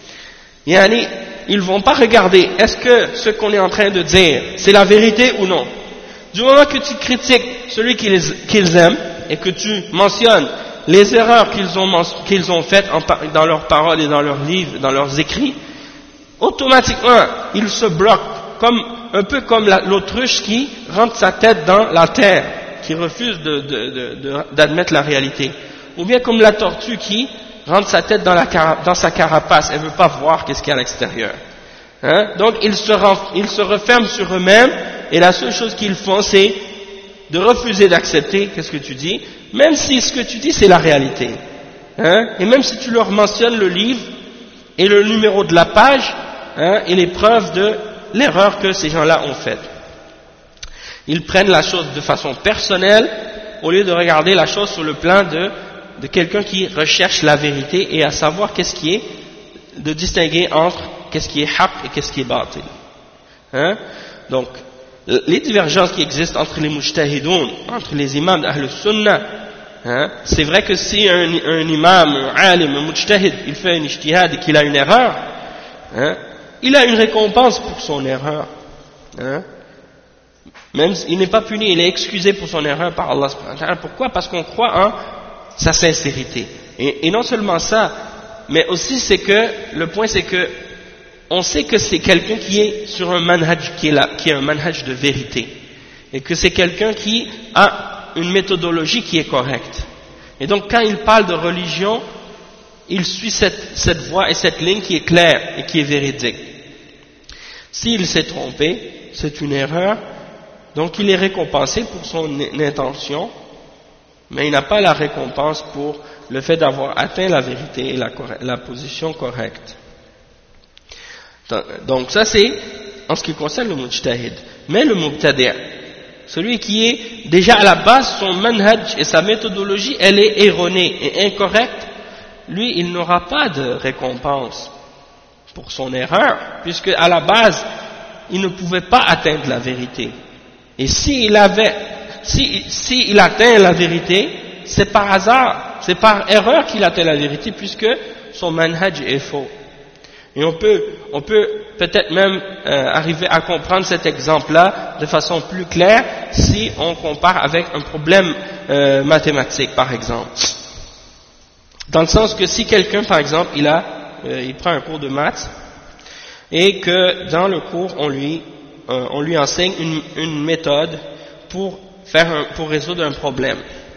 Speaker 1: Ils ne vont pas regarder est-ce que ce qu'on est en train de dire c'est la vérité ou non. Du moment que tu critiques celui qu'ils aiment et que tu mentionnes les erreurs qu'ils ont faites dans leurs paroles et dans leurs livres, dans leurs écrits, automatiquement ils se bloquent, un peu comme l'autruche qui rentre sa tête dans la terre, qui refuse d'admettre la réalité, ou bien comme la tortue qui rentre sa tête dans sa carapace, elle ne veut pas voir qu'est-ce qu'il y a à l'extérieur. Donc ils se referment sur eux-mêmes, et la seule chose qu'ils font c'est de refuser d'accepter qu'est-ce que tu dis, même si ce que tu dis c'est la réalité. Et même si tu leur mentionnes le livre et le numéro de la page et les preuves de l'erreur que ces gens-là ont faite. Ils prennent la chose de façon personnelle au lieu de regarder la chose sur le plan de quelqu'un qui recherche la vérité et à savoir qu'est-ce qui est, de distinguer entre qu'est-ce qui est haqq et qu'est-ce qui est batil. Donc, les divergences qui existent entre les mujtahidoun, entre les imams d'Ahl Sunnah, c'est vrai que si un imam, un alim, un mujtahid, il fait un ijtihad et qu'il a une erreur, il a une récompense pour son erreur. Même il n'est pas puni, il est excusé pour son erreur par Allah subhanahu wa ta'ala. Pourquoi? Parce qu'on croit en sa sincérité. Et non seulement ça, mais aussi c'est que, le point c'est que, on sait que c'est quelqu'un qui est sur un manhaj qui est un manhaj de vérité. Et que c'est quelqu'un qui a une méthodologie qui est correcte. Et donc quand il parle de religion, il suit cette voie et cette ligne qui est claire et qui est véridique. S'il s'est trompé, c'est une erreur, donc il est récompensé pour son intention, mais il n'a pas la récompense pour le fait d'avoir atteint la vérité et la position correcte. Donc ça c'est en ce qui concerne le mujtahid. Mais le mubtadi', celui qui est déjà à la base, son manhaj et sa méthodologie, elle est erronée et incorrecte, lui il n'aura pas de récompense pour son erreur, puisque à la base il ne pouvait pas atteindre la vérité. Et s'il atteint la vérité, c'est par hasard, c'est par erreur qu'il atteint la vérité, puisque son manhaj est faux. Et on peut peut-être même arriver à comprendre cet exemple-là de façon plus claire si on compare avec un problème mathématique, par exemple. Dans le sens que si quelqu'un, par exemple, il prend un cours de maths et que dans le cours on lui enseigne une méthode pour résoudre un problème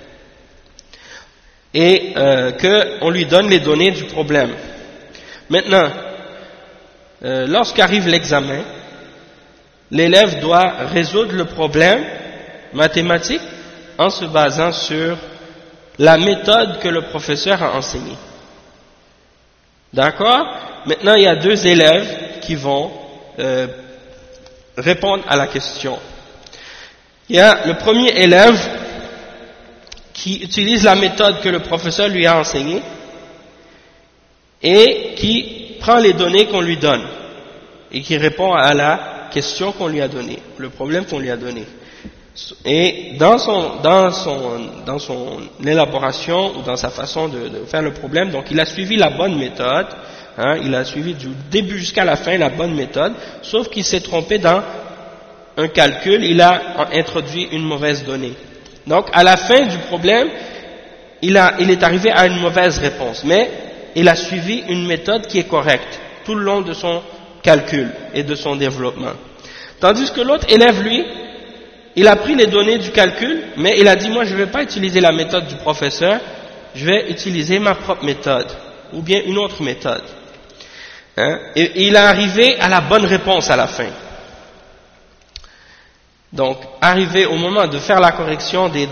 Speaker 1: et qu'on lui donne les données du problème. Maintenant, lorsqu'arrive l'examen, l'élève doit résoudre le problème mathématique en se basant sur la méthode que le professeur a enseignée. D'accord? Maintenant, il y a deux élèves qui vont répondre à la question. Il y a le premier élève qui utilise la méthode que le professeur lui a enseignée et qui prend les données qu'on lui donne et qui répond à la question qu'on lui a donnée, le problème qu'on lui a donné. Et dans son élaboration ou dans sa façon de faire le problème, donc il a suivi la bonne méthode, hein, il a suivi du début jusqu'à la fin la bonne méthode, sauf qu'il s'est trompé dans un calcul, il a introduit une mauvaise donnée. Donc à la fin du problème, il est arrivé à une mauvaise réponse, mais il a suivi une méthode qui est correcte tout le long de son calcul et de son développement. Tandis que l'autre élève, lui, il a pris les données du calcul, mais il a dit, moi je ne vais pas utiliser la méthode du professeur, je vais utiliser ma propre méthode, ou bien une autre méthode. Hein? Et il est arrivé à la bonne réponse à la fin. Donc, arrivé au moment de faire la correction des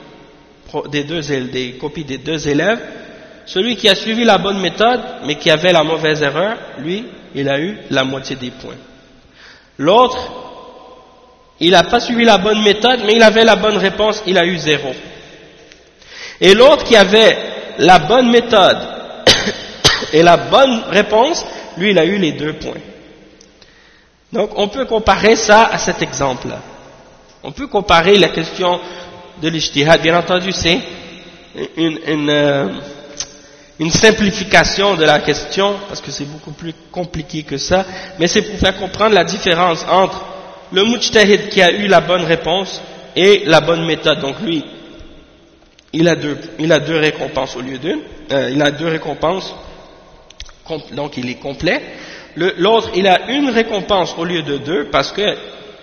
Speaker 1: copies des deux élèves, celui qui a suivi la bonne méthode, mais qui avait la mauvaise erreur, lui, il a eu la moitié des points. L'autre, il n'a pas suivi la bonne méthode, mais il avait la bonne réponse, il a eu 0. Et l'autre qui avait la bonne méthode et la bonne réponse, lui, il a eu les 2 points. Donc, on peut comparer ça à cet exemple-là. On peut comparer la question de l'ijtihad. Bien entendu, c'est une simplification de la question, parce que c'est beaucoup plus compliqué que ça, mais c'est pour faire comprendre la différence entre le mujtahid qui a eu la bonne réponse et la bonne méthode. Donc lui, il a deux récompenses au lieu d'une, il a 2 récompenses, donc il est complet. L'autre, il a une récompense au lieu de 2 parce que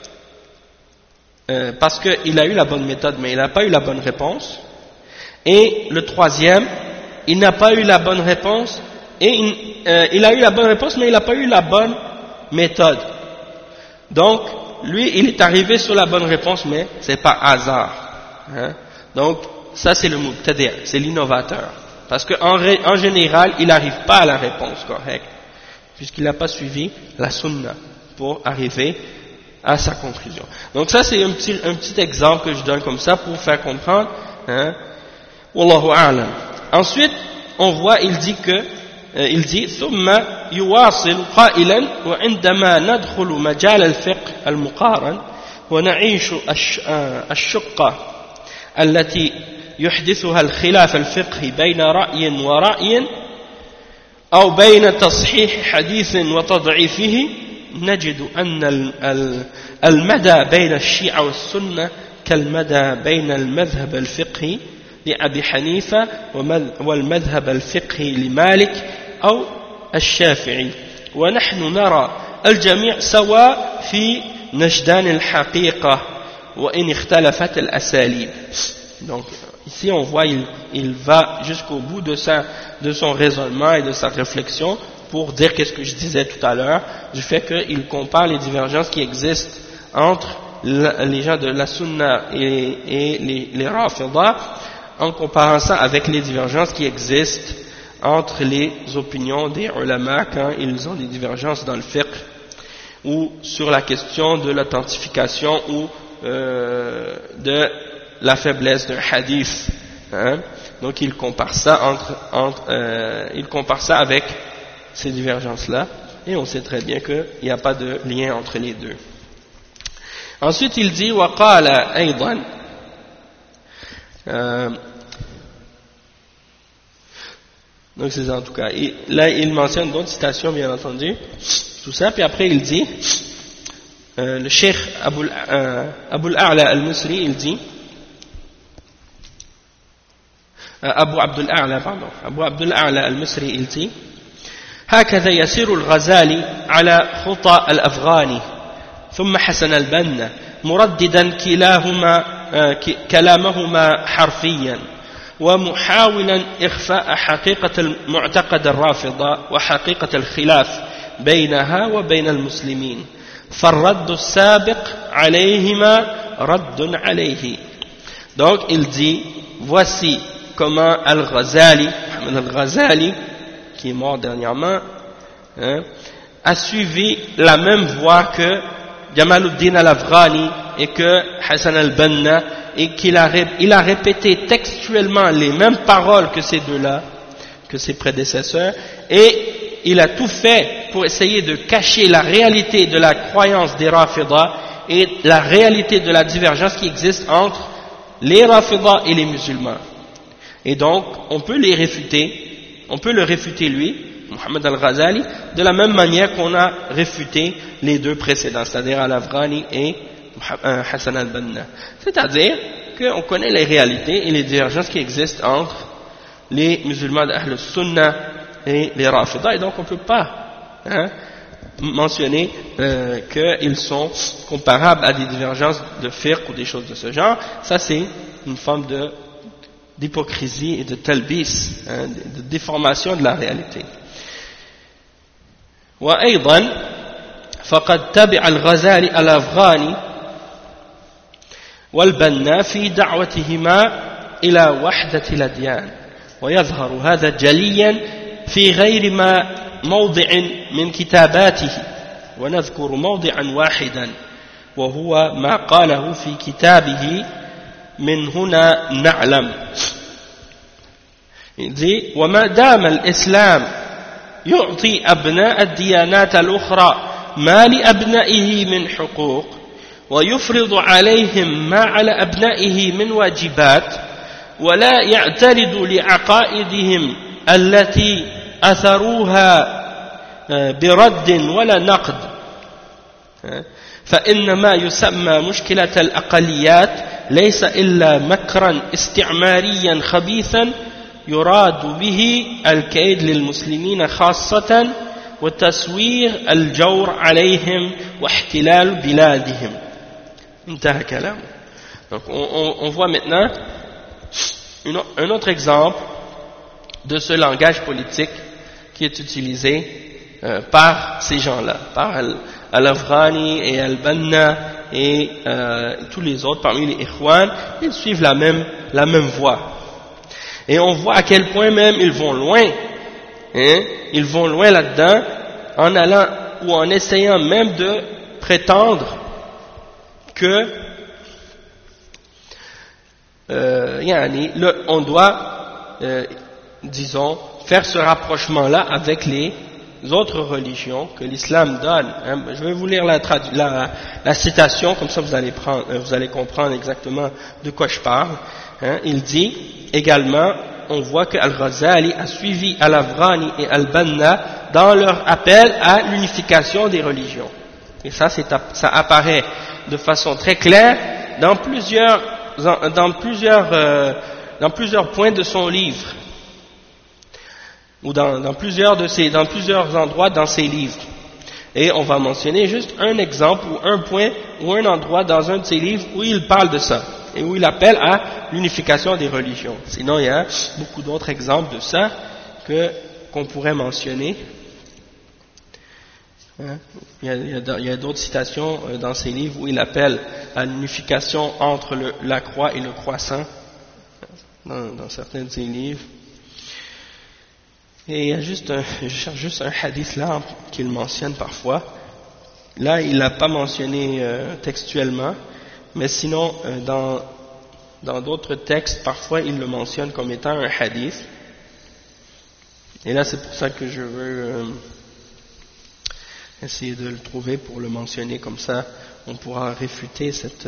Speaker 1: il a eu la bonne méthode, mais il n'a pas eu la bonne réponse. Et le troisième, il n'a pas eu la bonne réponse, et il a eu la bonne réponse, mais il n'a pas eu la bonne méthode. Donc, lui, il est arrivé sur la bonne réponse, mais c'est pas hasard. Hein? Donc, ça c'est le mubtadi', c'est l'innovateur. Parce qu'en général, il n'arrive pas à la réponse correcte, puisqu'il n'a pas suivi la sunna pour arriver à sa conclusion. Donc ça c'est un petit exemple que je donne comme ça pour faire comprendre. Hein? Wallahu a'lam. Ensuite, on voit, il dit ثم يواصل قائلا وعندما ندخل مجال الفقه المقارن ونعيش الشقة التي يحدثها الخلاف الفقهي بين رأي ورأي أو بين تصحيح حديث وتضعيفه نجد أن المدى بين الشيعة والسنة كالمدى بين المذهب الفقهي لأبي حنيفة والمذهب الفقهي لمالك أو الشافعي ونحن نرى الجميع سواء في نجدان الحقيقة وإن اختلفت الأساليب. Donc ici on voit il va jusqu'au bout de son raisonnement et de sa réflexion pour dire qu'est-ce que je disais tout à l'heure, du fait qu'il compare les divergences qui existent entre les gens de la sunna et les rafidah, en comparant ça avec les divergences qui existent entre les opinions des ulama quand ils ont des divergences dans le fiqh ou sur la question de l'authentification ou de la faiblesse d'un hadith. Hein? Donc il compare ça il compare ça avec ces divergences-là, et on sait très bien qu'il n'y a pas de lien entre les deux. Ensuite il dit وقال أيضا donc c'est en tout cas, là il mentionne d'autres citations bien entendu, tout ça, puis après il dit le cheikh Abul A'la al-Musri, il dit Abu Abdul A'la, pardon, Abu Abdul A'la al-Misri, il dit هكذا يسير الغزالي على خطى الأفغاني ثم حسن البنا مرددا كلامهما حرفيا ومحاولا إخفاء حقيقة المعتقد الرافضة وحقيقة الخلاف بينها وبين المسلمين فالرد السابق عليهما رد عليه. Donc il dit voici comment Al-Ghazali, Mohammed Al-Ghazali, qui est mort dernièrement, a suivi la même voie que Jamaluddin al-Afghani et que Hassan al-Banna, et il a répété textuellement les mêmes paroles que ces deux-là, que ses prédécesseurs, et il a tout fait pour essayer de cacher la réalité de la croyance des Rafidah et la réalité de la divergence qui existe entre les Rafidah et les musulmans. Et donc, on peut les réfuter. On peut le réfuter lui, Mohammed al-Ghazali, de la même manière qu'on a réfuté les deux précédents, c'est-à-dire al-Afghani et Hassan al-Banna. C'est-à-dire qu'on connaît les réalités et les divergences qui existent entre les musulmans d'Ahl Sunnah et les Rafidah, et donc on ne peut pas mentionner qu'ils sont comparables à des divergences de fiqh ou des choses de ce genre. Ça, c'est une forme d'hypocrisie et de talbis, de déformation de la réalité. وأيضا فقد تبع الغزالي الأفغاني والبنا في دعوتهما إلى وحدة الأديان ويظهر هذا جليا في غير ما موضع من كتاباته ونذكر موضعا واحدا وهو ما قاله في كتابه من هنا نعلم. Il dit وما دام الإسلام يعطي أبناء الديانات الأخرى ما لأبنائه من حقوق ويفرض عليهم ما على أبنائه من واجبات ولا يعترض لعقائدهم التي أثروها برد ولا نقد فإن ما يسمى مشكلة الأقليات ليس إلا مكرا استعماريا خبيثا يراد به الكيد للمسلمين خاصة وتسويغ الجور عليهم واحتلال بلادهم. انتهى كلامه. Donc on voit maintenant un autre exemple de ce langage politique qui est utilisé par ces gens-là, par Al-Afghani et Al-Banna et tous les autres parmi les Ikhwan. Ils suivent la même voie. Et on voit à quel point même ils vont loin, ils vont loin là-dedans, en allant ou en essayant même de prétendre que on doit, disons, faire ce rapprochement-là avec les autres religions que l'islam donne. Je vais vous lire la citation, comme ça vous allez comprendre exactement de quoi je parle. Il dit également, on voit que Al-Ghazali a suivi Al-Afghani et Al-Banna dans leur appel à l'unification des religions. Et ça apparaît de façon très claire dans plusieurs points de son livre, ou dans plusieurs endroits dans ses livres. Et on va mentionner juste un exemple ou un point ou un endroit dans un de ses livres où il parle de ça et où il appelle à l'unification des religions. Sinon, il y a beaucoup d'autres exemples de ça qu'on pourrait mentionner. Il y a d'autres citations dans ses livres où il appelle à l'unification entre la croix et le croissant, dans certains de ses livres. Et il y a je cherche juste un hadith là qu'il mentionne parfois. Là, il l'a pas mentionné textuellement, mais sinon, dans d'autres textes, parfois il le mentionne comme étant un hadith. Et là, c'est pour ça que je veux essayer de le trouver pour le mentionner, comme ça on pourra réfuter cette...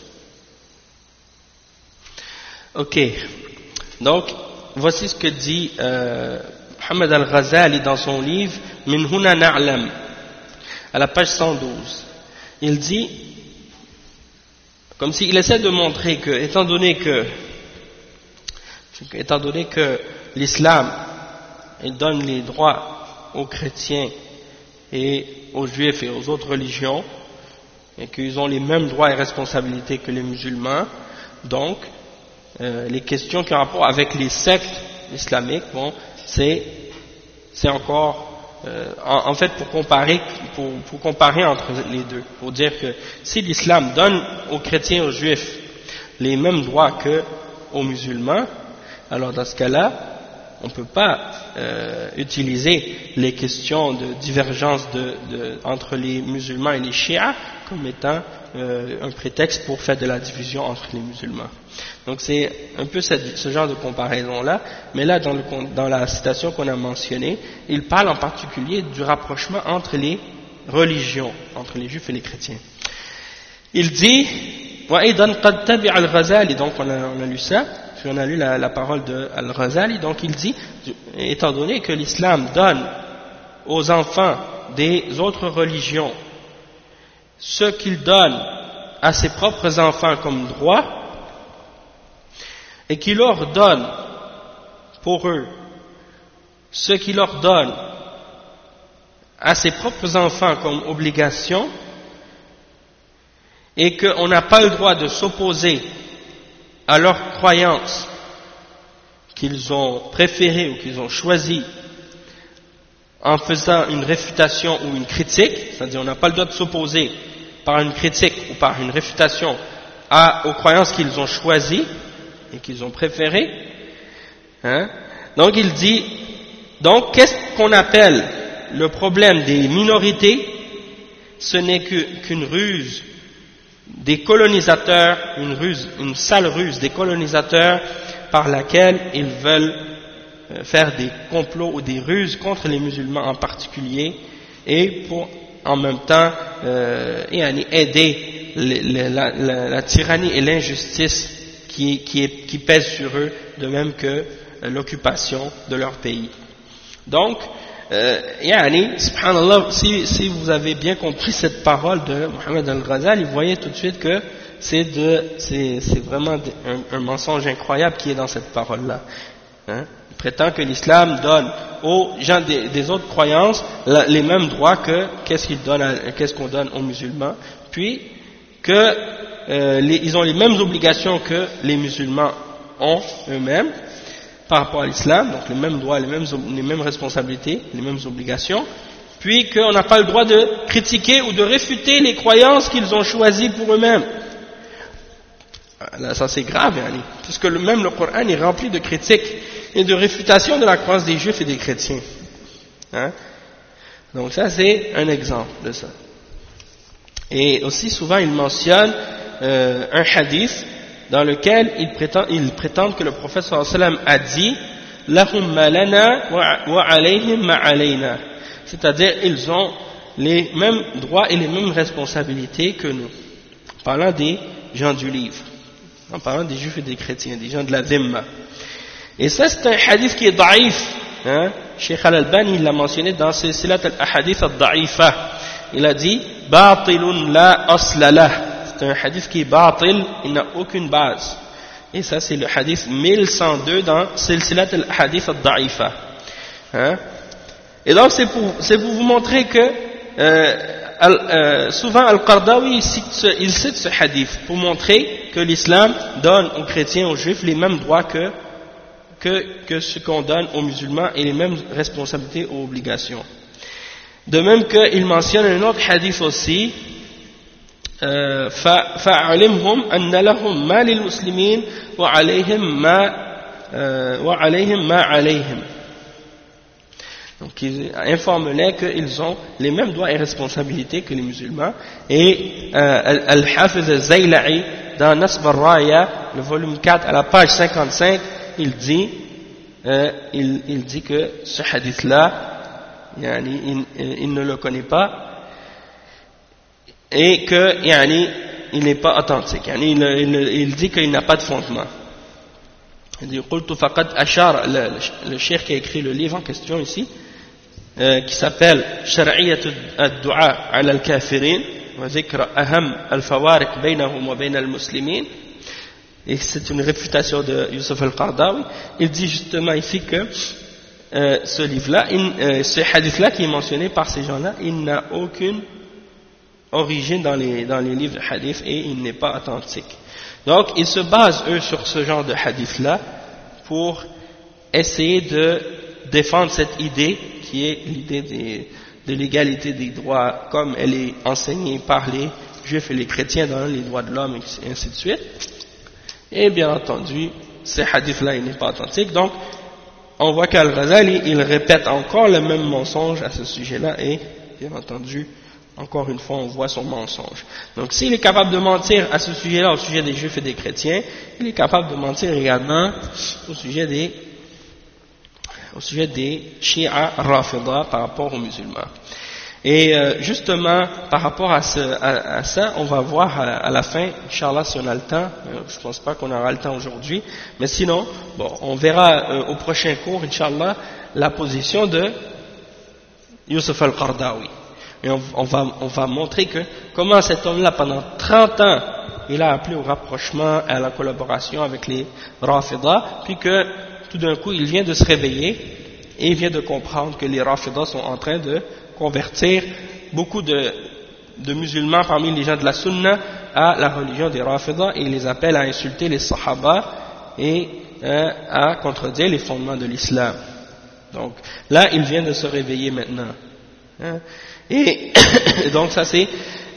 Speaker 1: Ok, donc voici ce que dit Mohammed Al-Ghazali dans son livre Min Huna Na'lam, à la page 112. Il dit, comme s'il essaie de montrer que, étant donné que Étant donné que l'islam, il donne les droits aux chrétiens et aux juifs et aux autres religions, et qu'ils ont les mêmes droits et responsabilités que les musulmans, donc les questions qui ont rapport avec les sectes islamiques, bon, c'est encore en fait pour comparer entre les deux, pour dire que si l'islam donne aux chrétiens et aux juifs les mêmes droits que aux musulmans, alors dans ce cas-là, on ne peut pas utiliser les questions de divergence entre les musulmans et les chiites comme étant un prétexte pour faire de la division entre les musulmans. Donc c'est un peu ce genre de comparaison-là, mais là dans la citation qu'on a mentionnée, il parle en particulier du rapprochement entre les religions, entre les juifs et les chrétiens. Il dit, donc on a lu ça, on a lu la parole de Al-Ghazali, donc il dit, étant donné que l'islam donne aux enfants des autres religions ce qu'il donne à ses propres enfants comme droit, et qu'il leur donne pour eux ce qu'il leur donne à ses propres enfants comme obligation, et qu'on n'a pas le droit de s'opposer à leurs croyances qu'ils ont préférées ou qu'ils ont choisies en faisant une réfutation ou une critique, c'est-à-dire on n'a pas le droit de s'opposer par une critique ou par une réfutation aux croyances qu'ils ont choisies et qu'ils ont préférées. Donc il dit, donc qu'est-ce qu'on appelle le problème des minorités? Ce n'est qu'une ruse des colonisateurs, une sale ruse des colonisateurs par laquelle ils veulent faire des complots ou des ruses contre les musulmans en particulier, et pour en même temps aider la tyrannie et l'injustice qui pèsent sur eux, de même que l'occupation de leur pays. Donc, subhanallah, si vous avez bien compris cette parole de Mohammed al-Ghazali, vous voyez tout de suite que c'est vraiment un mensonge incroyable qui est dans cette parole-là. Il prétend que l'islam donne aux gens des autres croyances les mêmes droits que qu'est-ce qu'on donne aux musulmans, puis que ils ont les mêmes obligations que les musulmans ont eux-mêmes par rapport à l'islam, donc les mêmes droits, les mêmes responsabilités, les mêmes obligations, puis qu'on n'a pas le droit de critiquer ou de réfuter les croyances qu'ils ont choisies pour eux-mêmes. Là, ça c'est grave, puisque même le Coran est rempli de critiques et de réfutation de la croyance des juifs et des chrétiens. Donc ça c'est un exemple de ça. Et aussi souvent il mentionne un hadith dans lequel ils prétendent que le prophète sallallahu alayhi wa sallam a dit lahum ma lana wa alayhim ma alayna, c'est-à-dire ils ont les mêmes droits et les mêmes responsabilités que nous, en parlant des gens du livre, en parlant des juifs et des chrétiens, des gens de la dhimma. Et ça c'est un hadith qui est daïf, Cheikh Al-Albani il l'a mentionné dans Silsilat al-Ahadith al-Da'ifa, il a dit batilun la asla lah, c'est un hadith qui est batil, il n'a aucune base. Et ça c'est le hadith 1102 dans Silsilat al-Hadith al-Da'ifa. Et donc c'est pour vous montrer que souvent Al-Qardawi il cite ce hadith pour montrer que l'islam donne aux chrétiens, aux juifs les mêmes droits que ce qu'on donne aux musulmans et les mêmes responsabilités ou obligations. De même qu'il mentionne un autre hadith aussi, فَأَعْلِمْهُمْ أَنَّ لَهُمْ مَا لِلْمُسْلِمِينَ وَعَلَيْهِمْ مَا عَلَيْهِمْ. Donc il informe-les qu'ils ont les mêmes droits et responsabilités que les musulmans. Et Al-Hafiz al-Zayla'i dans Nasb al-Raya, le volume 4 à la page 55, il dit que ce hadith-là, il ne le connaît pas et que il n'est pas authentique. Il dit qu'il n'a pas de fondement. Il dit قلت فقد أشار le cheikh qui a écrit le livre en question ici, qui s'appelle شرعية الدعاء على الكافرين وذكر أهم الفوارق بينهم وبين المسلمين. et c'est une réfutation de Yusuf al-Qaradawi, il dit justement ici que ce livre-là, ce hadith-là qui est mentionné par ces gens-là, il n'a aucune origine dans les livres de hadith et il n'est pas authentique. Donc ils se basent eux sur ce genre de hadith-là pour essayer de défendre cette idée qui est l'idée de l'égalité des droits comme elle est enseignée par les juifs et les chrétiens dans les droits de l'homme et ainsi de suite. Et bien entendu, ce hadith-là il n'est pas authentique. Donc on voit qu'Al-Ghazali il répète encore le même mensonge à ce sujet-là et bien entendu encore une fois on voit son mensonge. Donc s'il est capable de mentir à ce sujet-là, au sujet des juifs et des chrétiens, il est capable de mentir également au sujet des Shia Rafida par rapport aux musulmans. Et justement par rapport à ça, on va voir à la fin, Inch'Allah si on a le temps, je pense pas qu'on aura le temps aujourd'hui, mais sinon, bon, on verra au prochain cours, Inch'Allah, la position de Yusuf al-Qaradawi. Et on va montrer que comment cet homme-là, pendant 30 ans, il a appelé au rapprochement, à la collaboration avec les Rafida, puis que tout d'un coup, il vient de se réveiller et il vient de comprendre que les Rafida sont en train de convertir beaucoup de musulmans parmi les gens de la Sunna à la religion des Rafida et il les appelle à insulter les Sahaba et à contredire les fondements de l'islam. Donc là, il vient de se réveiller maintenant. Et donc ça c'est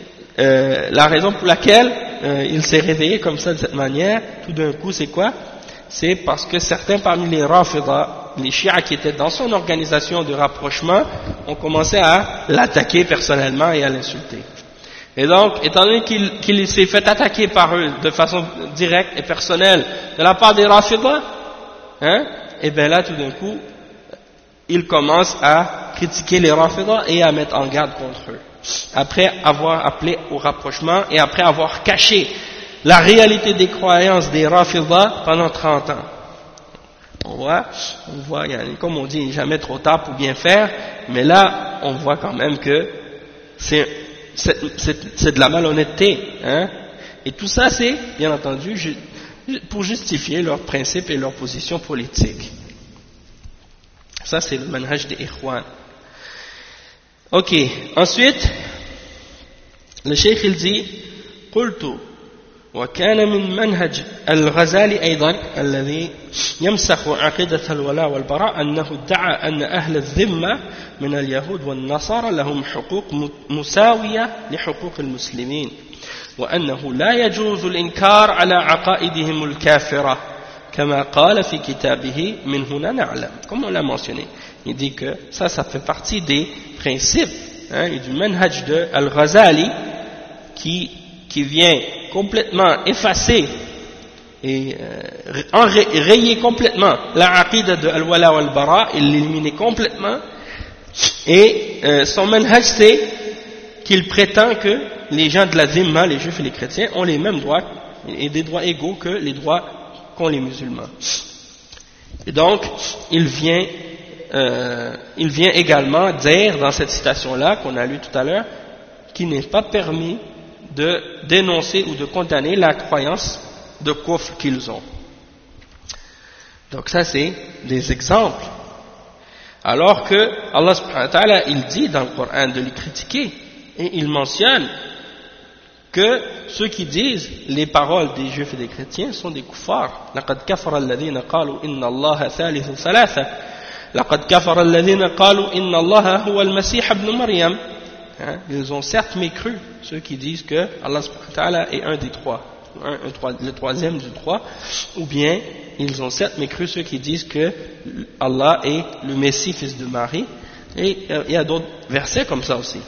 Speaker 1: la raison pour laquelle il s'est réveillé comme ça de cette manière. Tout d'un coup, c'est quoi? C'est parce que certains parmi les Rafida, les Shia qui étaient dans son organisation de rapprochement, ont commencé à l'attaquer personnellement et à l'insulter. Et donc, étant donné qu'il s'est fait attaquer par eux de façon directe et personnelle de la part des Rafida, et bien là, tout d'un coup, il commence à critiquer les Rafida et à mettre en garde contre eux. Après avoir appelé au rapprochement et après avoir caché la réalité des croyances des Rafida pendant 30 ans. On voit, comme on dit, jamais trop tard pour bien faire, mais là, on voit quand même que c'est de la malhonnêteté, et tout ça, c'est, bien entendu, pour justifier leurs principes et leur position politique. Ça, c'est le manhaj des Ikhwan. Ok, ensuite, le cheikh il dit, قلت وكان من منهج الغزالي أيضا الذي يمسخ عقيدة الولاء والبراء أنه ادعى أن أهل الذمة من اليهود والنصارى لهم حقوق مساوية لحقوق المسلمين وأنه لا يجوز الإنكار على عقائدهم الكافرة كما قال في كتابه من هنا نعلم. Comme on l'a mentionné, il dit que ça fait partie des principes et du manhaj de Al-Ghazali qui vient complètement effacer et rayer complètement la aqida de Al-Wala wal-Bara, il l'éliminer complètement, et son manhaj c'est qu'il prétend que les gens de la Zimma, les juifs et les chrétiens, ont les mêmes droits et des droits égaux que les droits qu'ont les musulmans. Et donc il vient également dire dans cette citation-là qu'on a lue tout à l'heure qu'il n'est pas permis de dénoncer ou de condamner la croyance de kufr qu'ils ont. Donc ça c'est des exemples. Alors que Allah subhanahu wa ta'ala il dit dans le Coran de les critiquer et il mentionne que ceux qui disent les paroles des juifs et des chrétiens sont des kuffars. لقد كفر الذين قالوا إن الله ثالث ثلاثة لقد كفر الذين قالوا إن الله هو المسيح ابن مريم. Ils ont certes mécru ceux qui disent que Allah subhanahu wa ta'ala est un des trois, le troisième du trois, ou bien ils ont certes mécru ceux qui disent que Allah est le Messie, fils de Marie, et il y a d'autres versets comme ça aussi.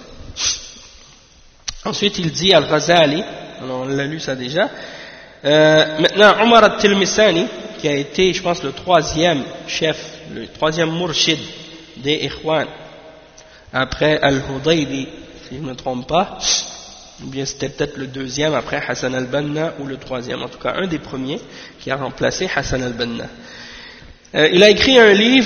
Speaker 1: Ensuite il dit Al-Ghazali, on l'a lu ça déjà, maintenant Omar al-Tilmisani, qui a été je pense le troisième chef, le troisième murshid des Ikhwan, après Al-Hudaybi, si je ne me trompe pas, ou bien c'était peut-être le deuxième après Hassan al-Banna, ou le troisième, en tout cas un des premiers qui a remplacé Hassan al-Banna. Il a écrit un livre,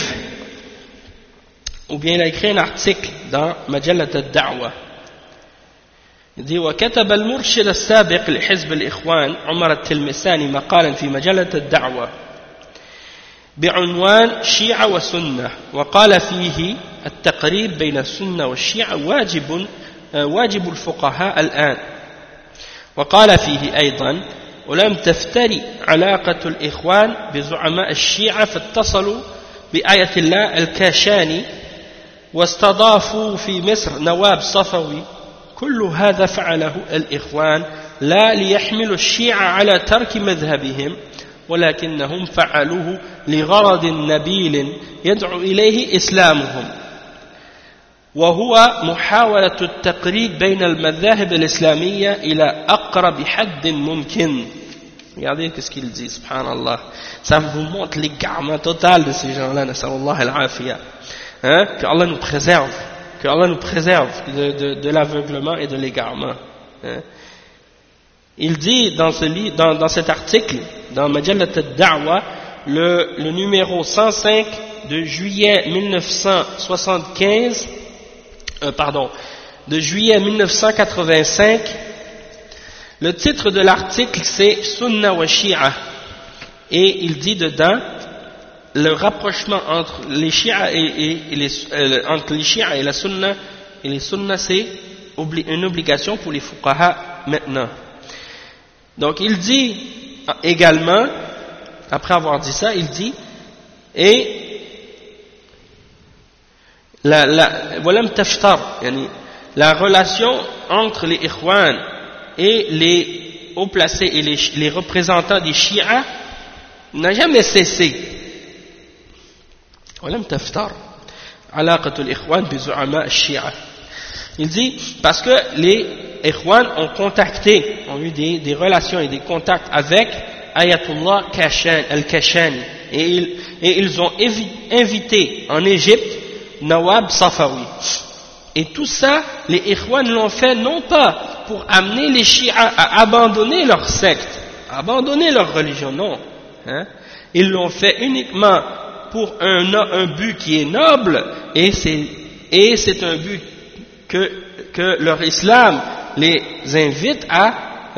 Speaker 1: ou bien il a écrit un article dans Majallat al-Da'wa,
Speaker 2: يقول وكتب المرشد السابق لحزب الإخوان عمر التلمساني مقالا في مجلة الدعوة بعنوان شيعة وسنة، وقال فيه التقريب بين السنة والشيعة واجب الفقهاء الآن. وقال فيه أيضا ولم تفتري علاقة الإخوان بزعماء الشيعة فاتصلوا بآية الله الكاشاني واستضافوا في مصر نواب صفوي. كل هذا فعله الإخوان لا ليحملوا الشيعة على ترك مذهبهم، ولكنهم فعلوه لغرض نبيل يدعو إليه إسلامهم، وهو محاولة التقريب بين المذاهب الإسلامية إلى أقرب حد ممكن. Regardez ce qu'il dit, subhanallah. Ça vous montre l'égarement total de ces gens-là, nasallallahu al-afiya. Que Allah nous préserve, que Allah nous préserve de l'aveuglement et de l'égarement. Il dit dans cet article, dans Majallat al-Da'wa, le numéro 105 de juillet 1975, de juillet 1985, le titre de l'article c'est Sunna wa Shia, et il dit dedans le rapprochement entre les Shia entre les Shia et la Sunna, et les Sunna c'est une obligation pour les fuqaha maintenant. Donc il dit également, après avoir dit ça, il dit et la relation entre les Ikhwan et les hauts placés et les représentants des Shia n'a jamais cessé. Il dit parce que les Ikhwan ont contacté, ont eu des relations et des contacts avec Ayatollah al-Kashani, et ils ont invité en Égypte Nawab Safawi. Et tout ça, les Ikhwan l'ont fait non pas pour amener les Shia à abandonner leur secte, à abandonner leur religion, non. Ils l'ont fait uniquement pour un but qui est noble, et c'est un but que leur islam les invite à,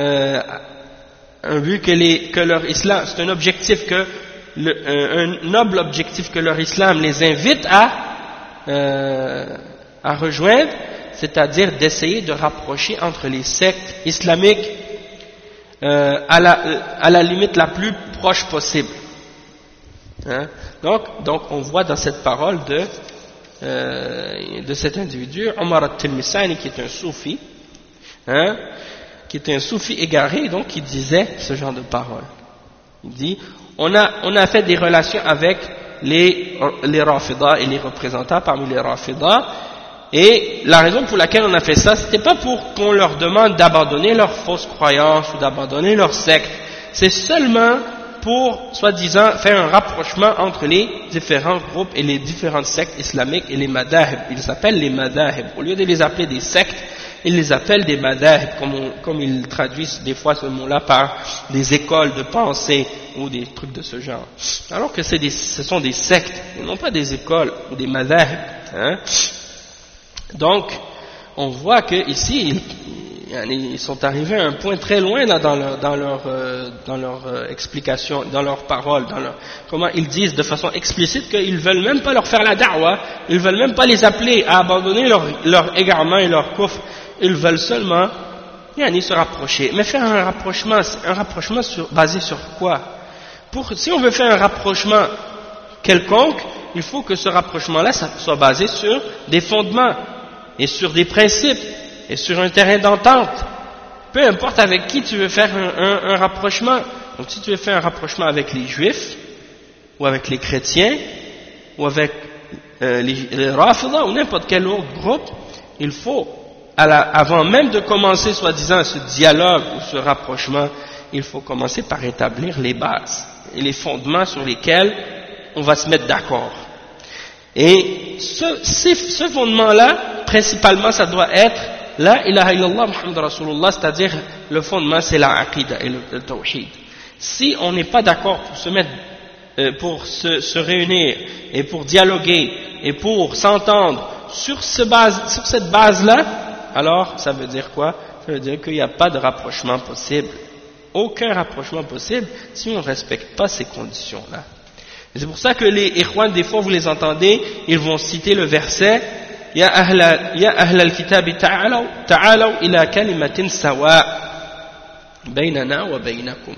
Speaker 2: un but que leur islam, c'est un objectif un noble objectif que leur islam les invite à rejoindre, c'est-à-dire d'essayer de rapprocher entre les sectes islamiques à la limite la plus proche possible. Donc on voit dans cette parole de cet individu, Omar al-Tilmisani, qui est un soufi, qui est un soufi égaré, donc qui disait ce genre de parole. Il dit, on a fait des relations avec les Rafidah et les représentants parmi les Rafidah, et la raison pour laquelle on a fait ça, c'était pas pour qu'on leur demande d'abandonner leurs fausses croyances ou d'abandonner leur secte, c'est seulement pour, soi-disant, faire un rapprochement entre les différents groupes et les différentes sectes islamiques et les madahib. Ils s'appellent les madahib. Au lieu de les appeler des sectes, ils les appellent des madahib, comme ils traduisent des fois ce mot-là par des écoles de pensée ou des trucs de ce genre. Alors que ce sont des sectes, et non pas des écoles ou des madahib. Donc, on voit que ici, ils sont arrivés à un point très loin là, dans leur explication, dans leurs paroles, comment ils disent de façon explicite qu'ils ne veulent même pas leur faire la da'wa, ils ne veulent même pas les appeler à abandonner leur égarement et leur kufr, ils veulent seulement se rapprocher. Mais faire un rapprochement basé sur quoi? Si on veut faire un rapprochement quelconque, il faut que ce rapprochement-là soit basé sur des fondements et sur des principes et sur un terrain d'entente. Peu importe avec qui tu veux faire un rapprochement. Donc si tu veux faire un rapprochement avec les juifs, ou avec les chrétiens, ou avec les Rafidah, ou n'importe quel autre groupe, il faut, avant même de commencer soi-disant ce dialogue ou ce rapprochement, il faut commencer par établir les bases et les fondements sur lesquels on va se mettre d'accord. Et ce fondement-là, principalement, ça doit être La ilaha illallah Muhammad Rasulullah, c'est-à-dire le fondement, c'est la aqidah et le tawhid. Si on n'est pas d'accord pour se réunir et pour dialoguer et pour s'entendre sur cette base-là, alors ça veut dire quoi? Ça ça veut dire qu'il n'y a pas de rapprochement possible. Aucun rapprochement possible si on ne respecte pas ces conditions-là. Et c'est pour ça que les ikhwan, des fois vous les entendez, ils vont citer le verset Ya ahla al-kitab ta'alaw ila kalimatin sawa baynana wa baynakum.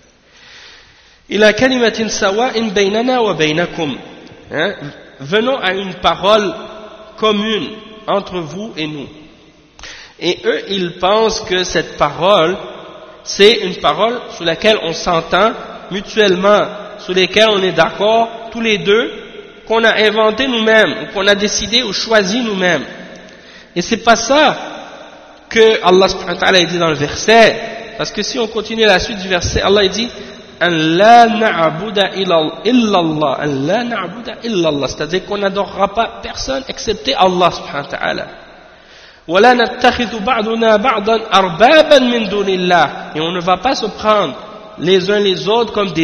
Speaker 2: Ila kalimatin sawa'in baynana wa baynakum. Venons à une parole commune entre vous et nous. Et eux, ils pensent que cette parole, c'est une parole sur laquelle on s'entend mutuellement, sur laquelle on est d'accord tous les deux, qu'on a inventé nous-mêmes, ou qu'on a décidé ou choisi nous-mêmes. Et c'est pas ça que Allah subhanahu wa ta'ala dit dans le verset, parce que si on continue la suite du verset, Allah dit An la na'buda illallah, an la na'buda illallah, c'est-à-dire qu'on n'adorera pas personne excepté Allah subhanahu wa ta'ala. وَلَا نَتَّخِذُ بَعْضُنَا بَعْضًا أَرْبَابًا مِنْ دُونِ اللَّهِ. Et on ne va pas se prendre les uns les autres comme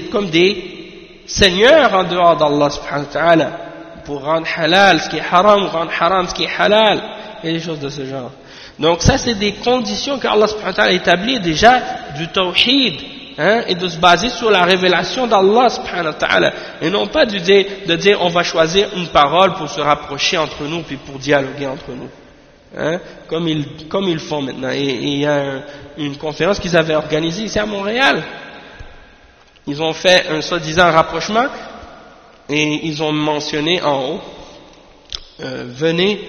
Speaker 2: des seigneurs en dehors d'Allah subhanahu wa ta'ala, pour rendre halal ce qui est haram, ou rendre haram ce qui est halal, et des choses de ce genre. Donc ça c'est des conditions qu'Allah subhanahu wa ta'ala a établies déjà du tawhid, et de se baser sur la révélation d'Allah subhanahu wa ta'ala, et non pas de dire on va choisir une parole pour se rapprocher entre nous, puis pour dialoguer entre nous. Comme ils font maintenant. Et il y a une conférence qu'ils avaient organisée ici à Montréal. Ils ont fait un soi-disant rapprochement et ils ont mentionné en haut venez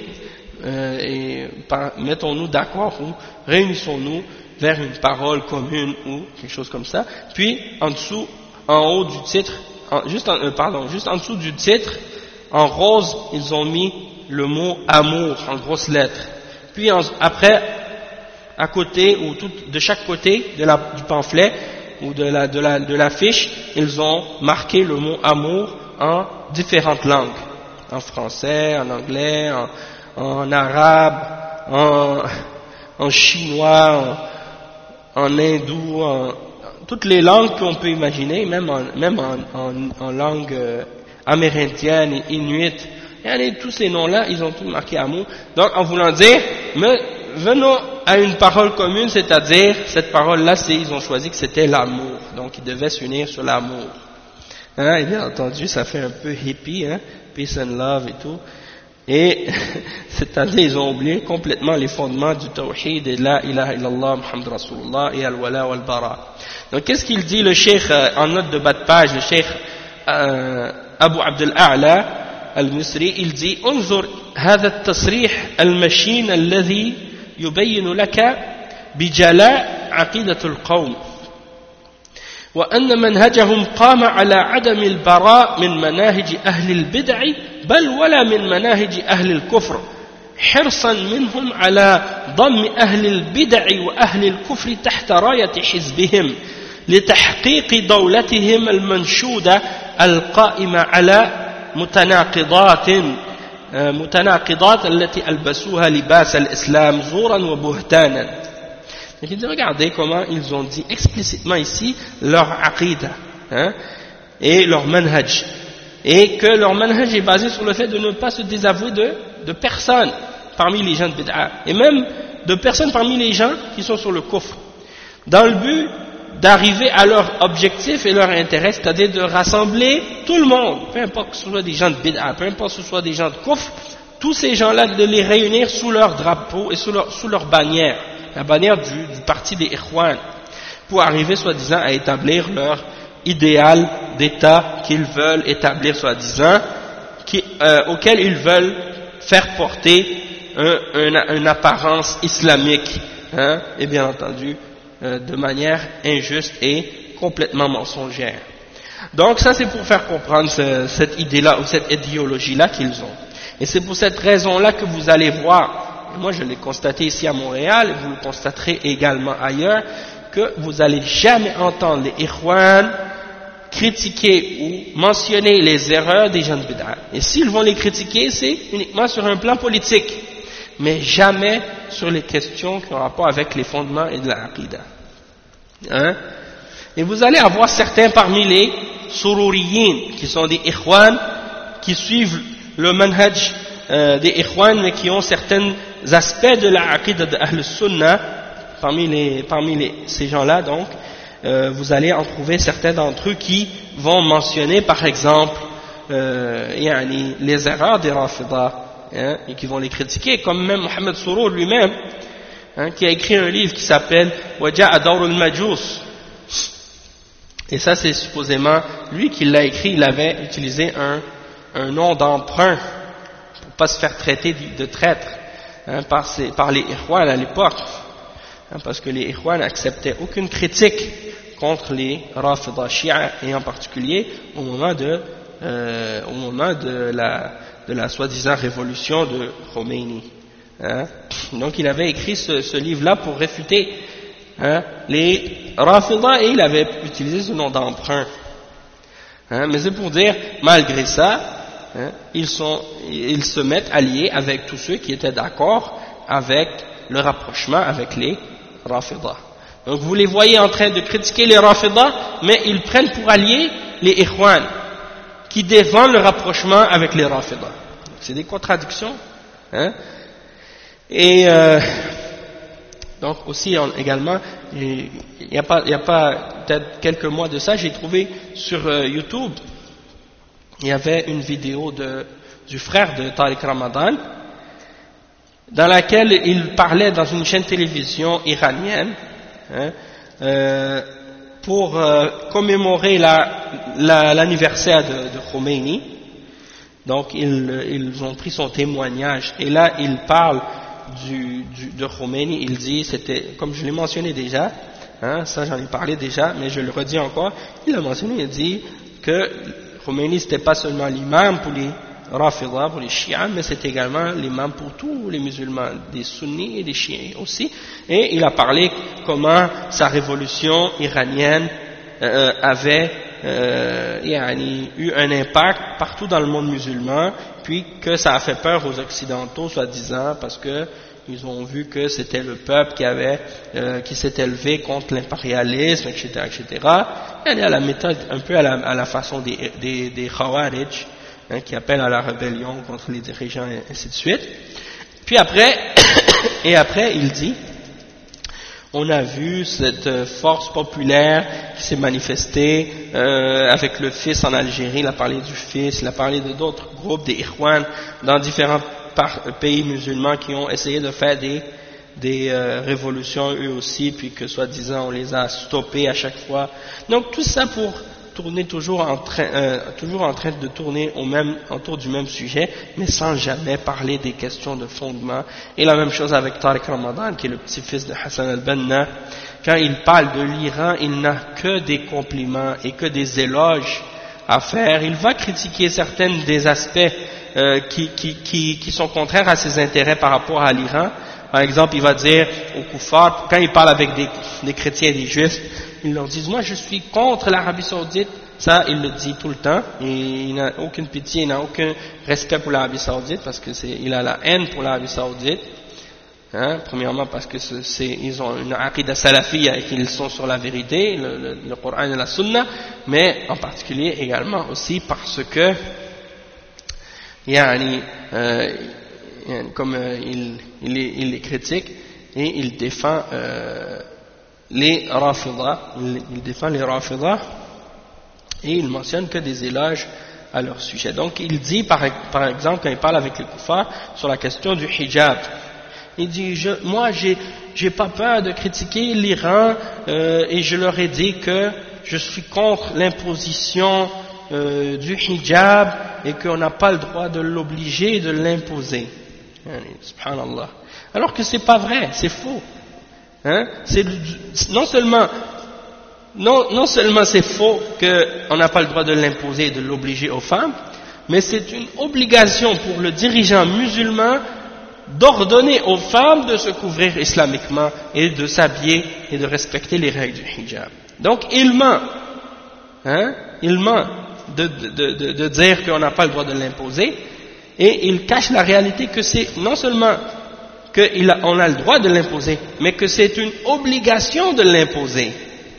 Speaker 2: et mettons-nous d'accord ou réunissons-nous vers une parole commune ou quelque chose comme ça. Puis en dessous, en haut du titre, juste en dessous du titre, en rose, ils ont mis le mot amour en grosses lettres. Puis après, à côté ou de chaque côté du pamphlet ou de l'affiche, ils ont marqué le mot amour en différentes langues, en français, en anglais, en arabe, en chinois, en hindou, toutes les langues qu'on peut imaginer, même en langue amérindienne et inuit. Et tous ces noms-là, ils ont tous marqué amour. Donc, en voulant dire, mais venons à une parole commune, c'est-à-dire, cette parole-là, ils ont choisi que c'était l'amour. Donc, ils devaient s'unir sur l'amour. Et bien entendu, ça fait un peu hippie, peace and love et tout. Et, c'est-à-dire, ils ont oublié complètement les fondements du tawhid et la ilaha illallah, Muhammad Rasulullah et al-wala wal-bara. Donc, qu'est-ce qu'il dit le cheikh, en note de bas de page, le cheikh Abu Abdel A'la, المصري il dit انظر هذا التصريح المشين الذي يبين لك بجلاء عقيدة القوم وأن منهجهم قام على عدم البراء من مناهج أهل البدع بل ولا من مناهج أهل الكفر حرصا منهم على ضم أهل البدع وأهل الكفر تحت راية حزبهم لتحقيق دولتهم المنشودة القائمة على متناقضات التي ألبسوها لباس الإسلام زورا وبهتانا. Regardez comment ils ont dit explicitement ici leur aqidah et leur manhaj, et que leur manhaj est basé sur le fait de ne pas se désavouer de personnes parmi les gens de bid'a, et même de personnes parmi les gens qui sont sur le kufr, dans le but d'arriver à leur objectif et leur intérêt, c'est-à-dire de rassembler tout le monde, peu importe que ce soit des gens de bid'a, peu importe que ce soit des gens de kufr, tous ces gens-là, de les réunir sous leur drapeau et sous leur bannière, la bannière du parti des Ikhwan, pour arriver soi-disant à établir leur idéal d'État qu'ils veulent établir soi-disant, auquel ils veulent faire porter une apparence islamique, et bien entendu de manière injuste et complètement mensongère. Donc ça c'est pour faire comprendre cette idée-là ou cette idéologie-là qu'ils ont. Et c'est pour cette raison-là que vous allez voir, moi je l'ai constaté ici à Montréal, et vous le constaterez également ailleurs, que vous n'allez jamais entendre les Ikhwan critiquer ou mentionner les erreurs des gens de bid'a. Et s'ils vont les critiquer, c'est uniquement sur un plan politique, mais jamais sur les questions qui ont rapport avec les fondements et de la aqidah. Et vous allez avoir certains parmi les sururiyin, qui sont des ikhwan, qui suivent le manhaj des ikhwan, mais qui ont certains aspects de la aqidah de Ahl Sunnah, ces gens-là, donc, vous allez en trouver certains d'entre eux qui vont mentionner, par exemple, les erreurs des Rafida, et qui vont les critiquer, comme même Mohamed Sourour lui-même, qui a écrit un livre qui s'appelle Waja'a Dawr al-Majous. Et ça, c'est supposément lui qui l'a écrit. Il avait utilisé un nom d'emprunt pour pas se faire traiter de traître par les Ikhwan à l'époque, parce que les Ikhwan n'acceptaient aucune critique contre les Rafida Shia, et en particulier au moment de la soi-disant révolution de Khomeini. Donc il avait écrit ce livre-là pour réfuter les Rafida, et il avait utilisé ce nom d'emprunt. Mais c'est pour dire, malgré ça, ils se mettent alliés avec tous ceux qui étaient d'accord avec le rapprochement avec les Rafida. Donc vous les voyez en train de critiquer les Rafida, mais ils prennent pour alliés les Ikhwan, qui défendent le rapprochement avec les Rafida. C'est des contradictions. Et donc aussi également, il y a pas peut-être quelques mois de ça, j'ai trouvé sur YouTube, il y avait une vidéo du frère de Tariq Ramadan, dans laquelle il parlait dans une chaîne télévision iranienne, pour commémorer l'anniversaire de Khomeini. Donc ils ont pris son témoignage, et là il parle de Khomeini. Il dit, c'était, comme je l'ai mentionné déjà, ça j'en ai parlé déjà, mais je le redis encore, il a mentionné, il dit que Khomeini c'était pas seulement l'imam pour les Rafida, pour les Shia, mais c'était également l'imam pour tous les musulmans, des sunnis et des chiites aussi. Et il a parlé comment sa révolution iranienne avait eu un impact partout dans le monde musulman, puis que ça a fait peur aux occidentaux, soi-disant, parce que ils ont vu que c'était le peuple qui s'était élevé contre l'impérialisme, etc., etc. Elle est à la méthode, un peu à la façon des Khawarij, qui appellent à la rébellion contre les dirigeants, et ainsi de suite. Puis après, il dit, on a vu cette force populaire qui s'est manifestée avec le fils en Algérie. Il a parlé du fils, il a parlé de d'autres groupes, des Ikhwan, dans différents pays musulmans qui ont essayé de faire des révolutions eux aussi, puis que soi-disant on les a stoppés à chaque fois. Donc tout ça pour tourner toujours en train de tourner autour du même sujet, mais sans jamais parler des questions de fondement. Et la même chose avec Tariq Ramadan, qui est le petit-fils de Hassan al-Banna. Quand il parle de l'Iran, il n'a que des compliments et que des éloges à faire. Il va critiquer certains des aspects qui sont contraires à ses intérêts par rapport à l'Iran. Par exemple, il va dire aux koufars, quand il parle avec des chrétiens et des juifs, il leur dit, moi je suis contre l'Arabie Saoudite. Ça, il le dit tout le temps, et il n'a aucune pitié, il n'a aucun respect pour l'Arabie Saoudite, parce que il a la haine pour l'Arabie Saoudite. Premièrement parce que ils ont une aqida salafiyya et qu'ils sont sur la vérité, le Coran et la Sunna, mais en particulier également aussi parce que comme il les critique et il défend les Rafida, et il mentionne que des éloges à leur sujet. Donc il dit par exemple, quand il parle avec les koufars sur la question du hijab, il dit, moi j'ai pas peur de critiquer l'Iran, et je leur ai dit que je suis contre l'imposition du hijab et qu'on n'a pas le droit de l'obliger et de l'imposer. Subhanallah. Alors que c'est pas vrai, c'est faux. Non seulement c'est faux qu'on n'a pas le droit de l'imposer et de l'obliger aux femmes, mais c'est une obligation pour le dirigeant musulman d'ordonner aux femmes de se couvrir islamiquement et de s'habiller et de respecter les règles du hijab. Donc il ment, de dire qu'on n'a pas le droit de l'imposer, et il cache la réalité que c'est non seulement qu'on a le droit de l'imposer, mais que c'est une obligation de l'imposer,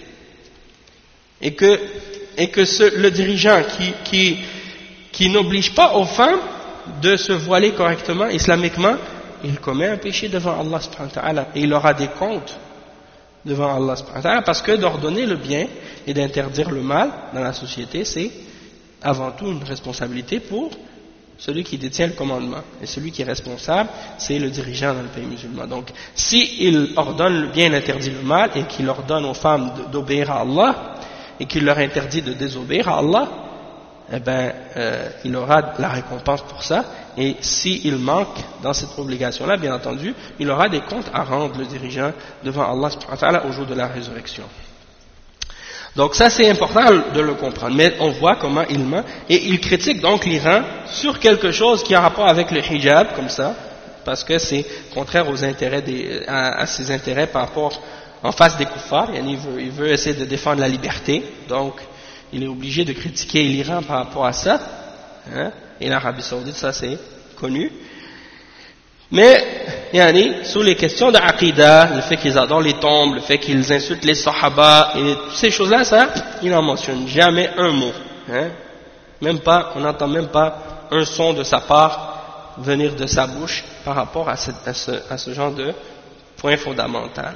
Speaker 2: et que le dirigeant qui n'oblige pas aux femmes de se voiler correctement islamiquement, il commet un péché devant Allah subhanahu wa ta'ala, et il aura des comptes devant Allah subhanahu wa ta'ala, parce que d'ordonner le bien et d'interdire le mal dans la société, c'est avant tout une responsabilité pour celui qui détient le commandement. Et celui qui est responsable, c'est le dirigeant dans le pays musulman. Donc, s'il ordonne le bien et interdit le mal, et qu'il ordonne aux femmes d'obéir à Allah, et qu'il leur interdit de désobéir à Allah, eh ben, il aura la récompense pour ça. Et s'il manque dans cette obligation-là, bien entendu, il aura des comptes à rendre, le dirigeant, devant Allah subhanahu wa ta'ala au jour de la résurrection. Donc ça c'est important de le comprendre, mais on voit comment il ment, et il critique donc l'Iran sur quelque chose qui a rapport avec le hijab, comme ça, parce que c'est contraire aux intérêts à ses intérêts par rapport en face des kuffars. Il veut essayer de défendre la liberté, donc il est obligé de critiquer l'Iran par rapport à ça, hein, et l'Arabie Saoudite, ça c'est connu. Mais, sous les questions d'Aqidah, le fait qu'ils adorent les tombes, le fait qu'ils insultent les Sahaba, et toutes ces choses-là, ça, il n'en mentionne jamais un mot. Hein. Même pas, on n'entend même pas un son de sa part venir de sa bouche par rapport à ce genre de point fondamental.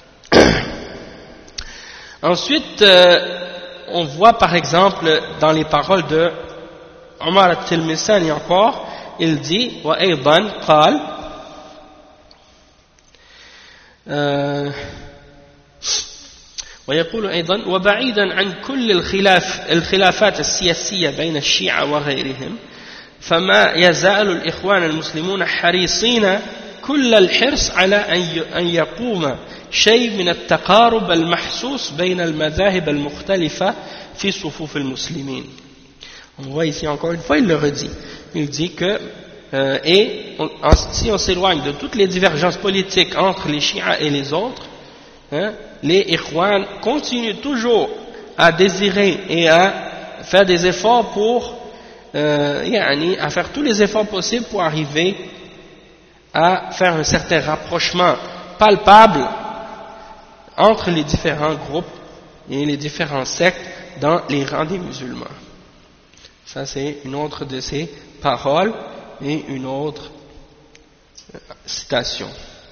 Speaker 2: Ensuite, on voit par exemple dans les paroles de Omar al-Tilmisani encore, il dit « Wa aydan qal » ويقول أيضا وبعيدا عن كل الخلافات السياسية بين الشيعة وغيرهم فما يزال الإخوان المسلمون حريصين كل الحرص على أن يقوم شيء من التقارب المحسوس بين المذاهب المختلفة في صفوف المسلمين. On voit ici encore une fois, il le redit. Il dit que si on s'éloigne de toutes les divergences politiques entre les chiites et les autres, hein, les ikhwan continuent toujours à désirer et à faire des efforts pour à faire tous les efforts possibles pour arriver à faire un certain rapprochement palpable entre les différents groupes et les différents sectes dans les rangs des musulmans. Ça c'est une autre de ses paroles et une autre citation.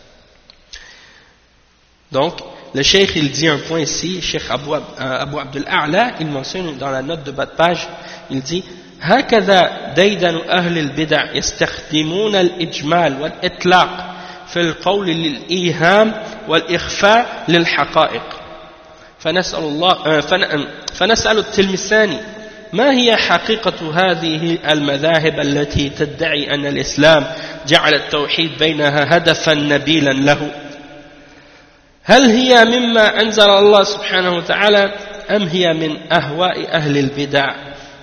Speaker 2: Donc, le cheikh il dit un point ici, cheikh Abu Abdul A'la, il mentionne dans la note de bas de page, il dit هكذا ديدن أهل البدع يستخدمون الإجمال والإطلاق في القول للإيهام والإخفاء للحقائق فنسأل التلمساني ما هي حقيقة هذه المذاهب التي تدعي أن الإسلام جعل التوحيد بينها هدفا نبيلا له هل هي مما أنزل الله سبحانه وتعالى أم هي من أهواء أهل البدع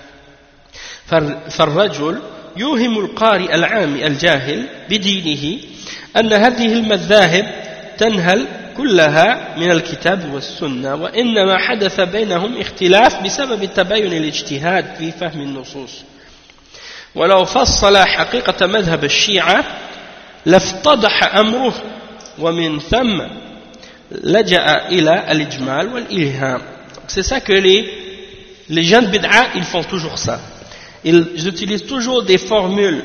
Speaker 2: فالرجل يوهم القارئ العام الجاهل بدينه أن هذه المذاهب تنهل كلها من الكتاب والسنة وإنما حدث بينهم اختلاف بسبب تباين الاجتهاد في فهم النصوص ولو فصل حقيقة مذهب الشيعة لافتضح أمره ومن ثم لجأ إلى الإجمال والإلهام. C'est ça que les gens de bid'a, ils font toujours ça. Ils utilisent toujours des formules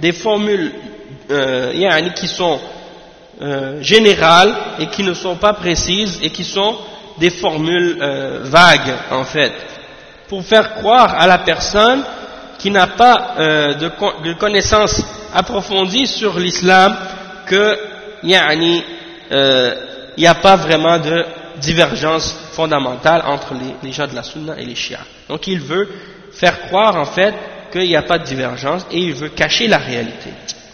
Speaker 2: qui sont générales et qui ne sont pas précises et qui sont des formules vagues en fait, pour faire croire à la personne qui n'a pas de connaissances approfondies sur l'islam que il n'y a pas vraiment de divergence fondamentale entre les gens de la sunna et les chiites. Donc il veut faire croire en fait qu'il n'y a pas de divergence et il veut cacher la réalité.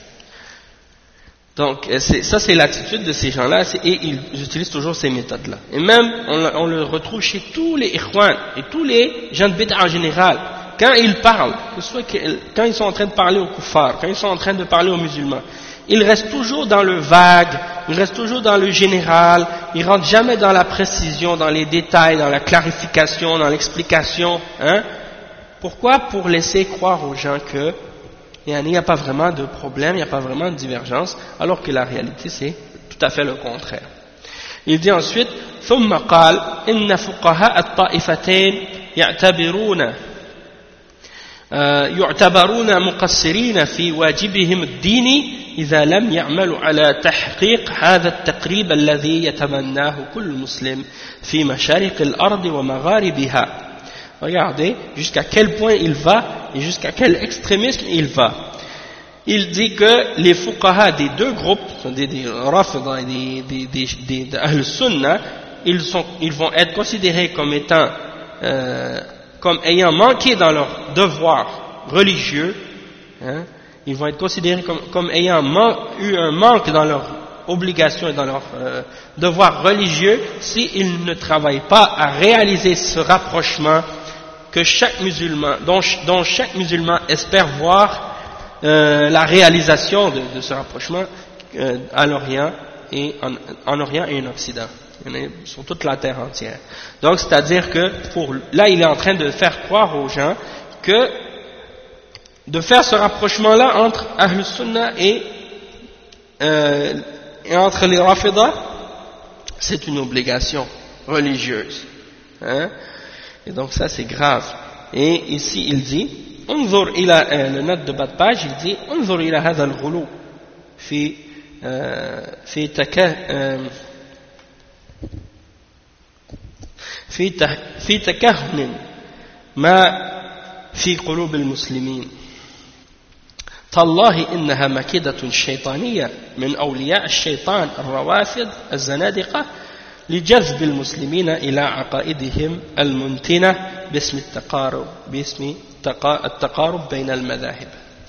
Speaker 2: Donc ça c'est l'attitude de ces gens-là et ils utilisent toujours ces méthodes-là. Et même on le retrouve chez tous les ikhwan et tous les gens de bid'a en général. Quand ils parlent, quand ils sont en train de parler aux kuffars, quand ils sont en train de parler aux musulmans, ils restent toujours dans le vague, ils restent toujours dans le général, ils rentrent jamais dans la précision, dans les détails, dans la clarification, dans l'explication. Hein? Pourquoi? Pour laisser croire aux gens que il n'y a pas vraiment de problème, il n'y a pas vraiment de divergence, alors que la réalité c'est tout à fait le contraire. Il dit ensuite ثم قال إن فقهاء الطائفتين يعتبرون مقصرين في واجبهم الديني إذا لم يعملوا على تحقيق هذا التقريب الذي يتمناه كل مسلم في مشارق الأرض ومغاربها. Regardez jusqu'à quel point il va et jusqu'à quel extrémisme il va. Il dit que les fuqaha des deux groupes, des Rafida et des Ahl Sunnah, ils vont être considérés comme étant, comme ayant manqué dans leur devoir religieux, hein, ils vont être considérés comme ayant eu un manque dans leur obligation et dans leur devoir religieux s'ils ne travaillent pas à réaliser ce rapprochement que chaque musulman, dont chaque musulman espère voir la réalisation de ce rapprochement à l'Orient et en Orient et en Occident, sur toute la terre entière. Donc c'est-à-dire que là il est en train de faire croire aux gens que de faire ce rapprochement-là entre Ahl Sunnah et entre les Rafida, c'est une obligation religieuse. Hein? Et donc ça c'est grave. Et ici il dit, انظر إلى le note de bas de page, il dit انظر إلى هذا الغلو في تكهن ما في قلوب المسلمين. تالله إنها مكيدة شيطانية من أولياء الشيطان الروافض الزنادقة لجذب المسلمين إلى عقائدهم المنتنة باسم التقارب بين المذاهب.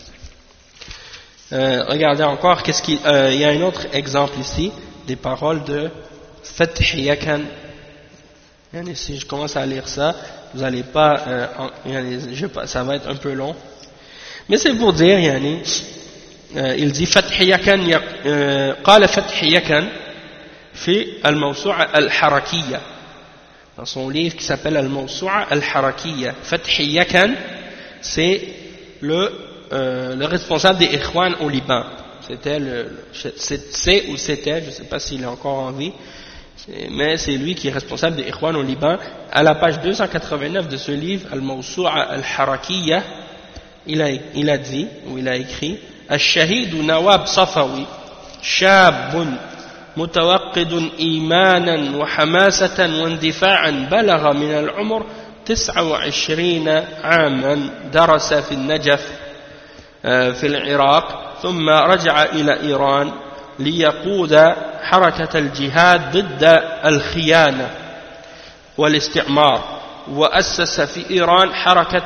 Speaker 2: Regardez encore, il y a un autre exemple ici, des paroles de Fath Yakan. Si je commence à lire ça, vous n'allez pas, ça va être un peu long. Mais c'est pour dire, il dit Fath Yakan, قال فتح يكن في الموسوعة الحركية, dans son livre qui s'appelle الموسوعة الحركية. Fath Yakan, c'est le responsable des Ikhwan au Liban. C'était je ne sais pas s'il est encore en vie, mais c'est lui qui est responsable des Ikhwan au Liban. À la page 289 de ce livre, Al-Mawsu'a Al-Harakiyya, il a dit, ou il a écrit, Al-Shahid Nawab Safawi, Shabun متوقد إيمانا وحماسة واندفاعا بلغ من العمر 29 عاما درس في النجف في العراق ثم رجع إلى إيران ليقود حركة الجهاد ضد الخيانة والاستعمار وأسس في إيران حركة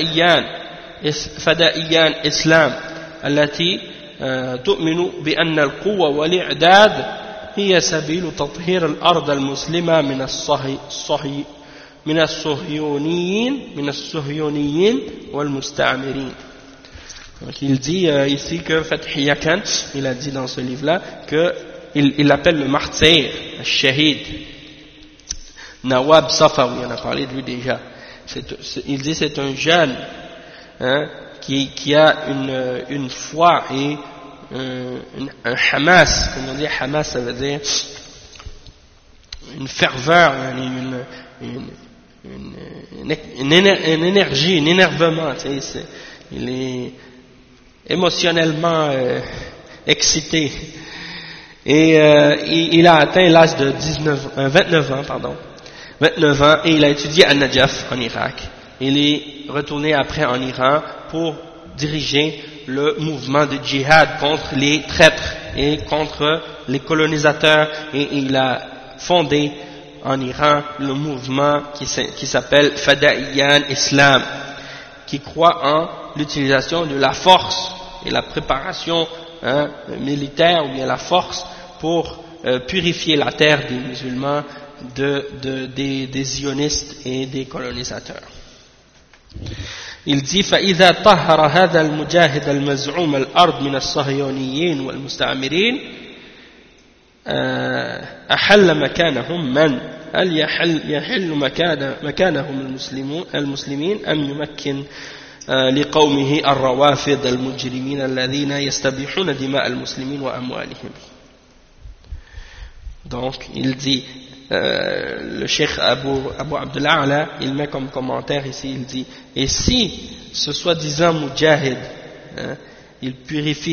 Speaker 2: فدائيان إسلام التي تؤمن بأن القوة والإعداد هي سبيل تطهير الأرض المسلمة من الصهيونيين والمستعمرين. Donc il dit ici que Fath Yakan, il a dit dans ce livre-là qu'il l'appelle le martyr, le shahid, Nawab Safawi, on a parlé de lui déjà. Il dit c'est un jeune, hein, qui a une foi et un hamas, comme on dit hamas, ça veut dire une ferveur, une énergie, un énervement, tu sais, il est émotionnellement excité. Et il a atteint l'âge de 29 ans, et il a étudié à Najaf en Irak. Il est retourné après en Iran pour diriger le mouvement de djihad contre les traîtres et contre les colonisateurs, et il a fondé en Iran le mouvement qui s'appelle Fada'iyan Islam, qui croit en l'utilisation de la force et la préparation militaire, ou bien la force pour purifier la terre des musulmans des zionistes et des colonisateurs. Il dit فإذا طهر هذا المجاهد المزعوم الأرض من الصهيونيين والمستعمرين أحل مكانهم من؟ هل يحل مكانهم المسلمين أم يمكن لقومه الروافض المجرمين الذين يستبيحون دماء المسلمين وأموالهم. Donc il dit, le cheikh Abu Abdullah, il met comme commentaire ici, il dit, et si ce soi-disant mujahid, il purifie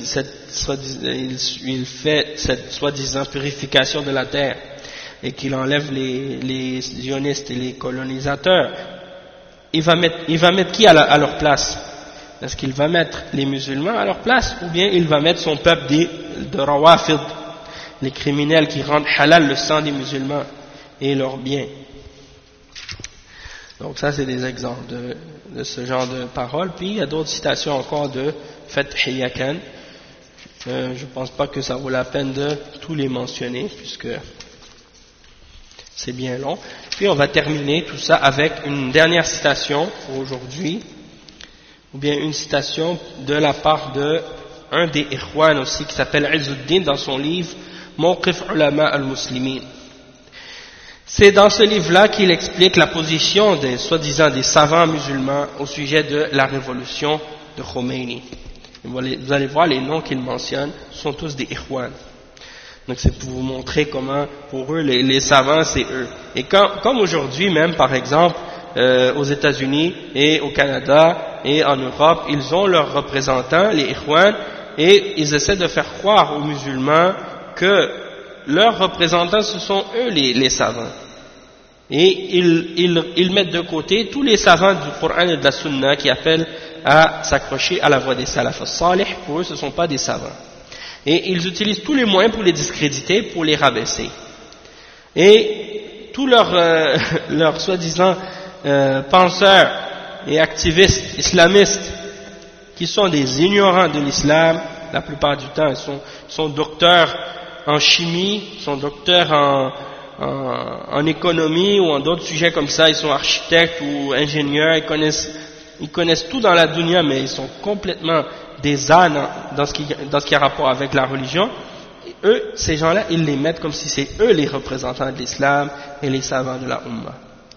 Speaker 2: il fait cette soi-disant purification de la terre et qu'il enlève les sionistes et les colonisateurs, il va mettre qui à leur place? Est-ce qu'il va mettre les musulmans à leur place, ou bien il va mettre son peuple de rawafid, les criminels qui rendent halal le sang des musulmans et leurs biens? Donc ça, c'est des exemples de ce genre de paroles. Puis il y a d'autres citations encore de Fath Yakan. Je ne pense pas que ça vaut la peine de tous les mentionner, puisque c'est bien long. Puis on va terminer tout ça avec une dernière citation pour aujourd'hui, ou bien une citation de la part de un des Ikhwan aussi, qui s'appelle Izzuddin, dans son livre Mawqif Ulama al-Muslimin. C'est dans ce livre-là qu'il explique la position des soi-disant des savants musulmans au sujet de la révolution de Khomeini. Vous allez voir, les noms qu'il mentionne sont tous des Ikhwan. Donc c'est pour vous montrer comment, pour eux, les savants, c'est eux. Et comme aujourd'hui même, par exemple, aux États-Unis et au Canada et en Europe, ils ont leurs représentants, les Ikhwan, et ils essaient de faire croire aux musulmans que leurs représentants, ce sont eux les savants. Et ils mettent de côté tous les savants du Coran et de la Sunna qui appellent à s'accrocher à la voie des salaf as-salih. Pour eux, ce ne sont pas des savants. Et ils utilisent tous les moyens pour les discréditer, pour les rabaisser. Et tous leurs soi-disant penseurs et activistes islamistes, qui sont des ignorants de l'islam, la plupart du temps, ils sont docteurs en chimie, ils sont docteurs en économie ou en d'autres sujets comme ça, ils sont architectes ou ingénieurs, ils connaissent tout dans la dunya, mais ils sont complètement des ânes dans ce qui a rapport avec la religion. Et eux, ces gens-là, ils les mettent comme si c'est eux les représentants de l'islam et les savants de la Ummah.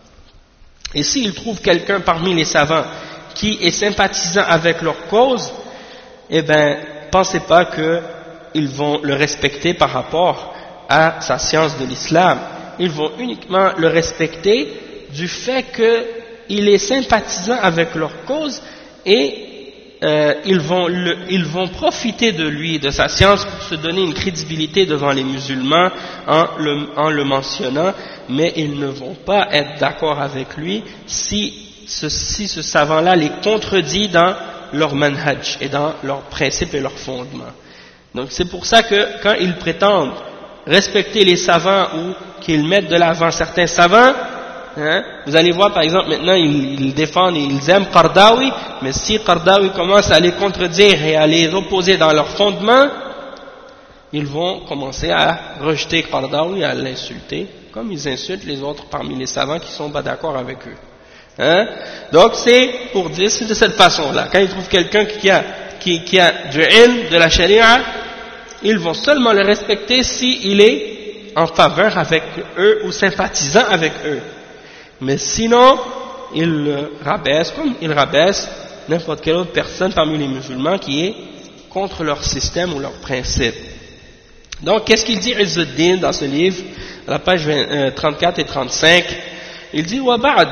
Speaker 2: Et s'ils trouvent quelqu'un parmi les savants qui est sympathisant avec leur cause, eh bien, pensez pas qu'ils vont le respecter par rapport à sa science de l'islam. Ils vont uniquement le respecter du fait qu'il est sympathisant avec leur cause, et ils vont profiter de lui, de sa science, pour se donner une crédibilité devant les musulmans en le mentionnant, mais ils ne vont pas être d'accord avec lui si ce savant-là les contredit dans leur manhaj et dans leurs principes et leurs fondements. Donc c'est pour ça que quand ils prétendent respecter les savants ou qu'ils mettent de l'avant certains savants, vous allez voir par exemple maintenant ils défendent et ils aiment Qardawi, mais si Qardawi commence à les contredire et à les opposer dans leurs fondements, ils vont commencer à rejeter Qardawi, à l'insulter, comme ils insultent les autres parmi les savants qui ne sont pas d'accord avec eux. Donc c'est pour dire, c'est de cette façon-là. Quand ils trouvent quelqu'un qui a du ilm, de la sharia, ils vont seulement le respecter s'il est en faveur avec eux ou sympathisant avec eux. Mais sinon, ils le rabaissent comme ils rabaissent n'importe quelle autre personne parmi les musulmans qui est contre leur système ou leurs principes. Donc, qu'est-ce qu'il dit Izzuddin dans ce livre, à la page 34 et 35? Il dit وبعد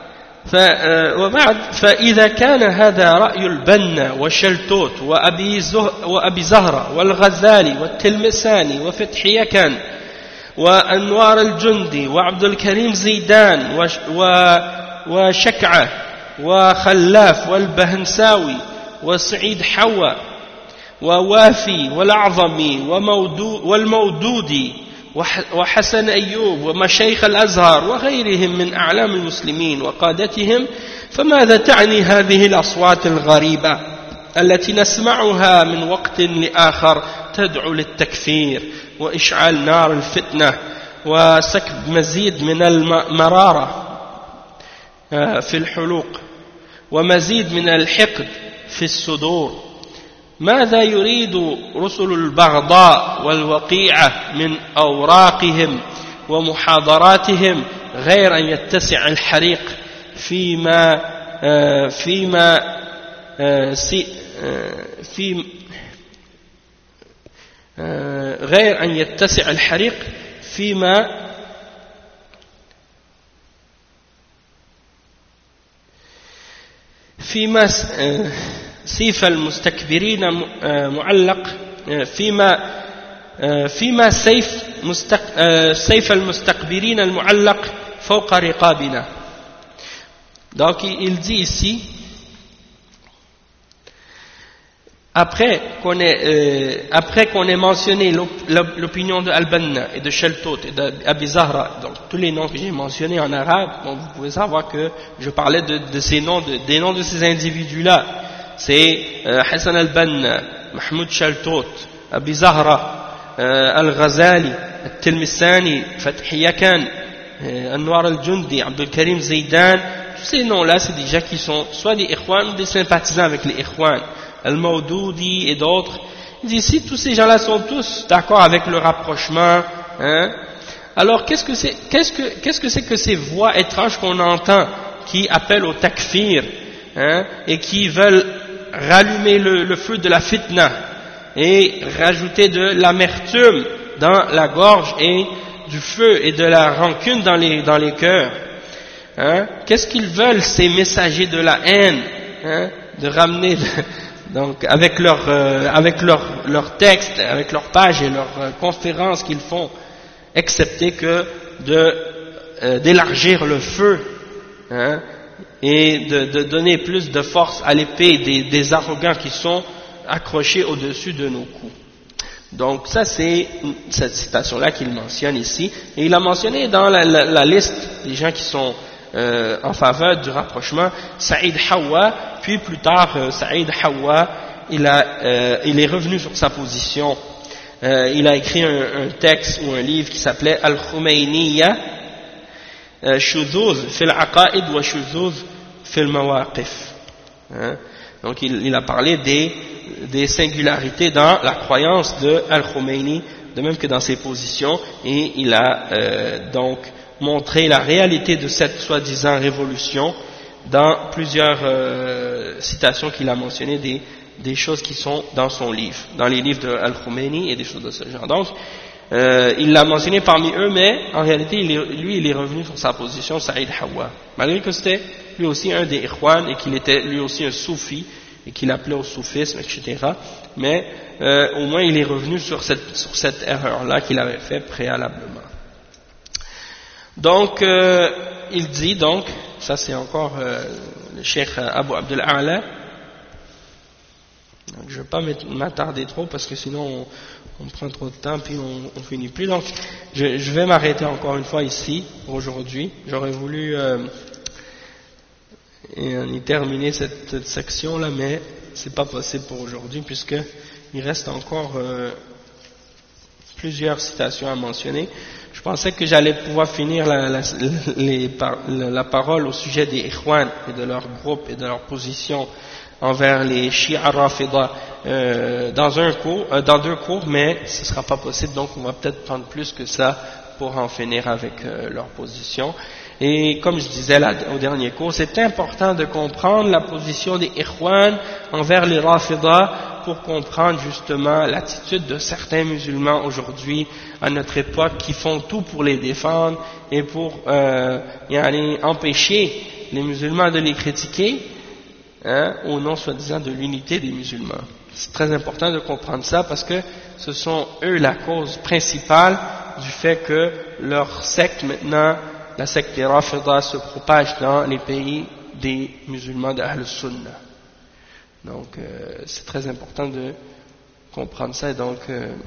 Speaker 2: فإذا كان هذا رأي البنا وشلتوت وأبي زهرة والغزالي والتلمساني وفتح يكن وأنوار الجندي وعبد الكريم زيدان وشكعة وخلاف والبهنساوي وسعيد حوا ووافي والأعظمي والمودودي وحسن أيوب ومشايخ الأزهر وغيرهم من أعلام المسلمين وقادتهم، فماذا تعني هذه الأصوات الغريبة التي نسمعها من وقت لآخر تدعو للتكفير وإشعال نار الفتنة وسكب مزيد من المرارة في الحلوق ومزيد من الحقد في الصدور؟ ماذا يريد رسل البغضاء والوقيعة من أوراقهم ومحاضراتهم غير أن يتسع الحريق غير أن يتسع الحريق سيف المستكبرين معلق فيما سيف المستكبرين المعلق فوق رقابنا. Donc il dit ici, après qu'on ait mentionné l'opinion de Al-Banna et de Shaltot et d'Abi Zahra, donc tous les noms que j'ai mentionnés en arabe, donc vous pouvez savoir que je parlais de ces noms, des noms de ces individus-là. C'est Hassan Al-Banna, Mahmoud Shaltot, Abi Zahra, Al-Ghazali, Al-Tilmisani, Fathi Yakan, Anwar Al-Jundi, Abdul Karim Zaidan. Tous ces noms-là, c'est des gens qui sont soit des Ikhwan ou des sympathisants avec les Ikhwan. Al-Mawdoudi et d'autres. Il dit ici, tous ces gens-là sont tous d'accord avec le rapprochement. Hein? Alors, qu'est-ce que c'est que ces voix étranges qu'on entend qui appellent au takfir, hein, et qui veulent rallumer le feu de la fitna et rajouter de l'amertume dans la gorge et du feu et de la rancune dans les cœurs, hein? Qu'est-ce qu'ils veulent, ces messagers de la haine, hein, de ramener donc avec leur texte, avec leurs pages et leurs conférences qu'ils font, excepté que d'élargir le feu, hein, et de donner plus de force à l'épée des arrogants qui sont accrochés au-dessus de nos coups. Donc ça, c'est cette citation-là qu'il mentionne ici, et il a mentionné dans la liste des gens qui sont en faveur du rapprochement Saïd Hawa, puis plus tard Saïd Hawa il est revenu sur sa position. Il a écrit un texte ou un livre qui s'appelait Al-Khumayniyya Shuduz fil Aqaid wa Shuduz fil Mawaqif. Donc il a parlé des singularités dans la croyance de Al-Khomeini, de même que dans ses positions, et il a donc montré la réalité de cette soi-disant révolution dans plusieurs citations qu'il a mentionnées, des choses qui sont dans son livre, dans les livres de Al-Khomeini et des choses de ce genre. Donc, il l'a mentionné parmi eux, mais en réalité, il est revenu sur sa position, Saïd Hawa. Malgré que c'était lui aussi un des Ikhwan et qu'il était lui aussi un soufi et qu'il appelait au soufisme, etc. Mais au moins, il est revenu sur cette erreur-là qu'il avait fait préalablement. Donc, il dit donc, ça c'est encore le Cheikh Abu Abdul A'la. Je ne vais pas m'attarder trop parce que sinon on prend trop de temps puis on finit plus. Donc, je vais m'arrêter encore une fois ici pour aujourd'hui. J'aurais voulu y terminer cette section là, mais c'est pas possible pour aujourd'hui puisque il reste encore plusieurs citations à mentionner. Je pensais que j'allais pouvoir finir la parole au sujet des Ikhwan et de leur groupe et de leur position envers les Shia Rafida dans deux cours, mais ce ne sera pas possible, donc on va peut-être prendre plus que ça pour en finir avec leur position. Et comme je disais au dernier cours, c'est important de comprendre la position des Ikhwan envers les Rafida pour comprendre justement l'attitude de certains musulmans aujourd'hui, à notre époque, qui font tout pour les défendre et pour empêcher les musulmans de les critiquer, au nom soi-disant de l'unité des musulmans. C'est très important de comprendre ça parce que ce sont eux la cause principale du fait que leur secte maintenant, la secte des Rafida, se propage dans les pays des musulmans de Ahl-Sunnah. Donc c'est très important de comprendre ça, et donc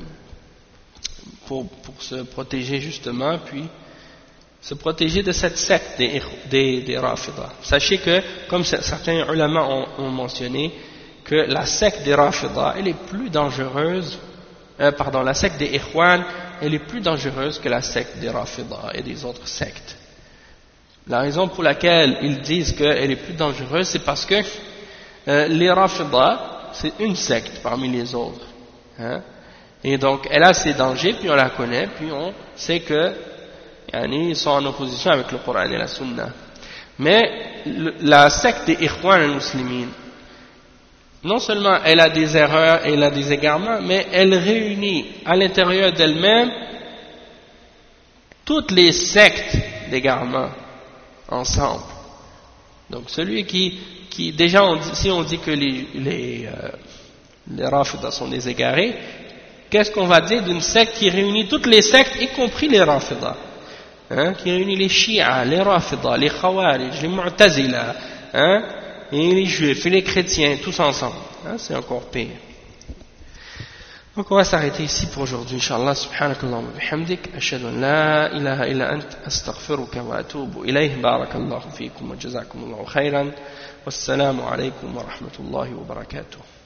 Speaker 2: pour se protéger justement, puis se protéger de cette secte des Rafida. Sachez que, comme certains ulama ont mentionné, que la secte des Rafida, elle est plus dangereuse, la secte des Ikhwan, elle est plus dangereuse que la secte des Rafida et des autres sectes. La raison pour laquelle ils disent qu'elle est plus dangereuse, c'est parce que les Rafida, c'est une secte parmi les autres. Et donc, elle a ses dangers, puis on la connaît, puis on sait que ils sont en opposition avec le Coran et la Sunna. Mais la secte des Ikhwan al-Muslimin, non seulement elle a des erreurs, elle a des égarements, mais elle réunit à l'intérieur d'elle-même toutes les sectes d'égarements ensemble. Donc celui qui déjà si on dit que les Rafidah sont des égarés, qu'est-ce qu'on va dire d'une secte qui réunit toutes les sectes, y compris les Rafidah, qui réunit les Shia, les Rafidah, les Khawarij, les Mu'tazila, et les Juifs et les chrétiens, tous ensemble, c'est encore pire. Donc on va s'arrêter ici pour aujourd'hui, Inch'Allah. Subhanakallahu wa bihamdik, ashhadu an la ilaha illa ant, astaghfiruka wa atubu ilayh. Barakallahu fikum wa jazakumullahu khairan. Wassalamu alaykum wa rahmatullahi wa barakatuh.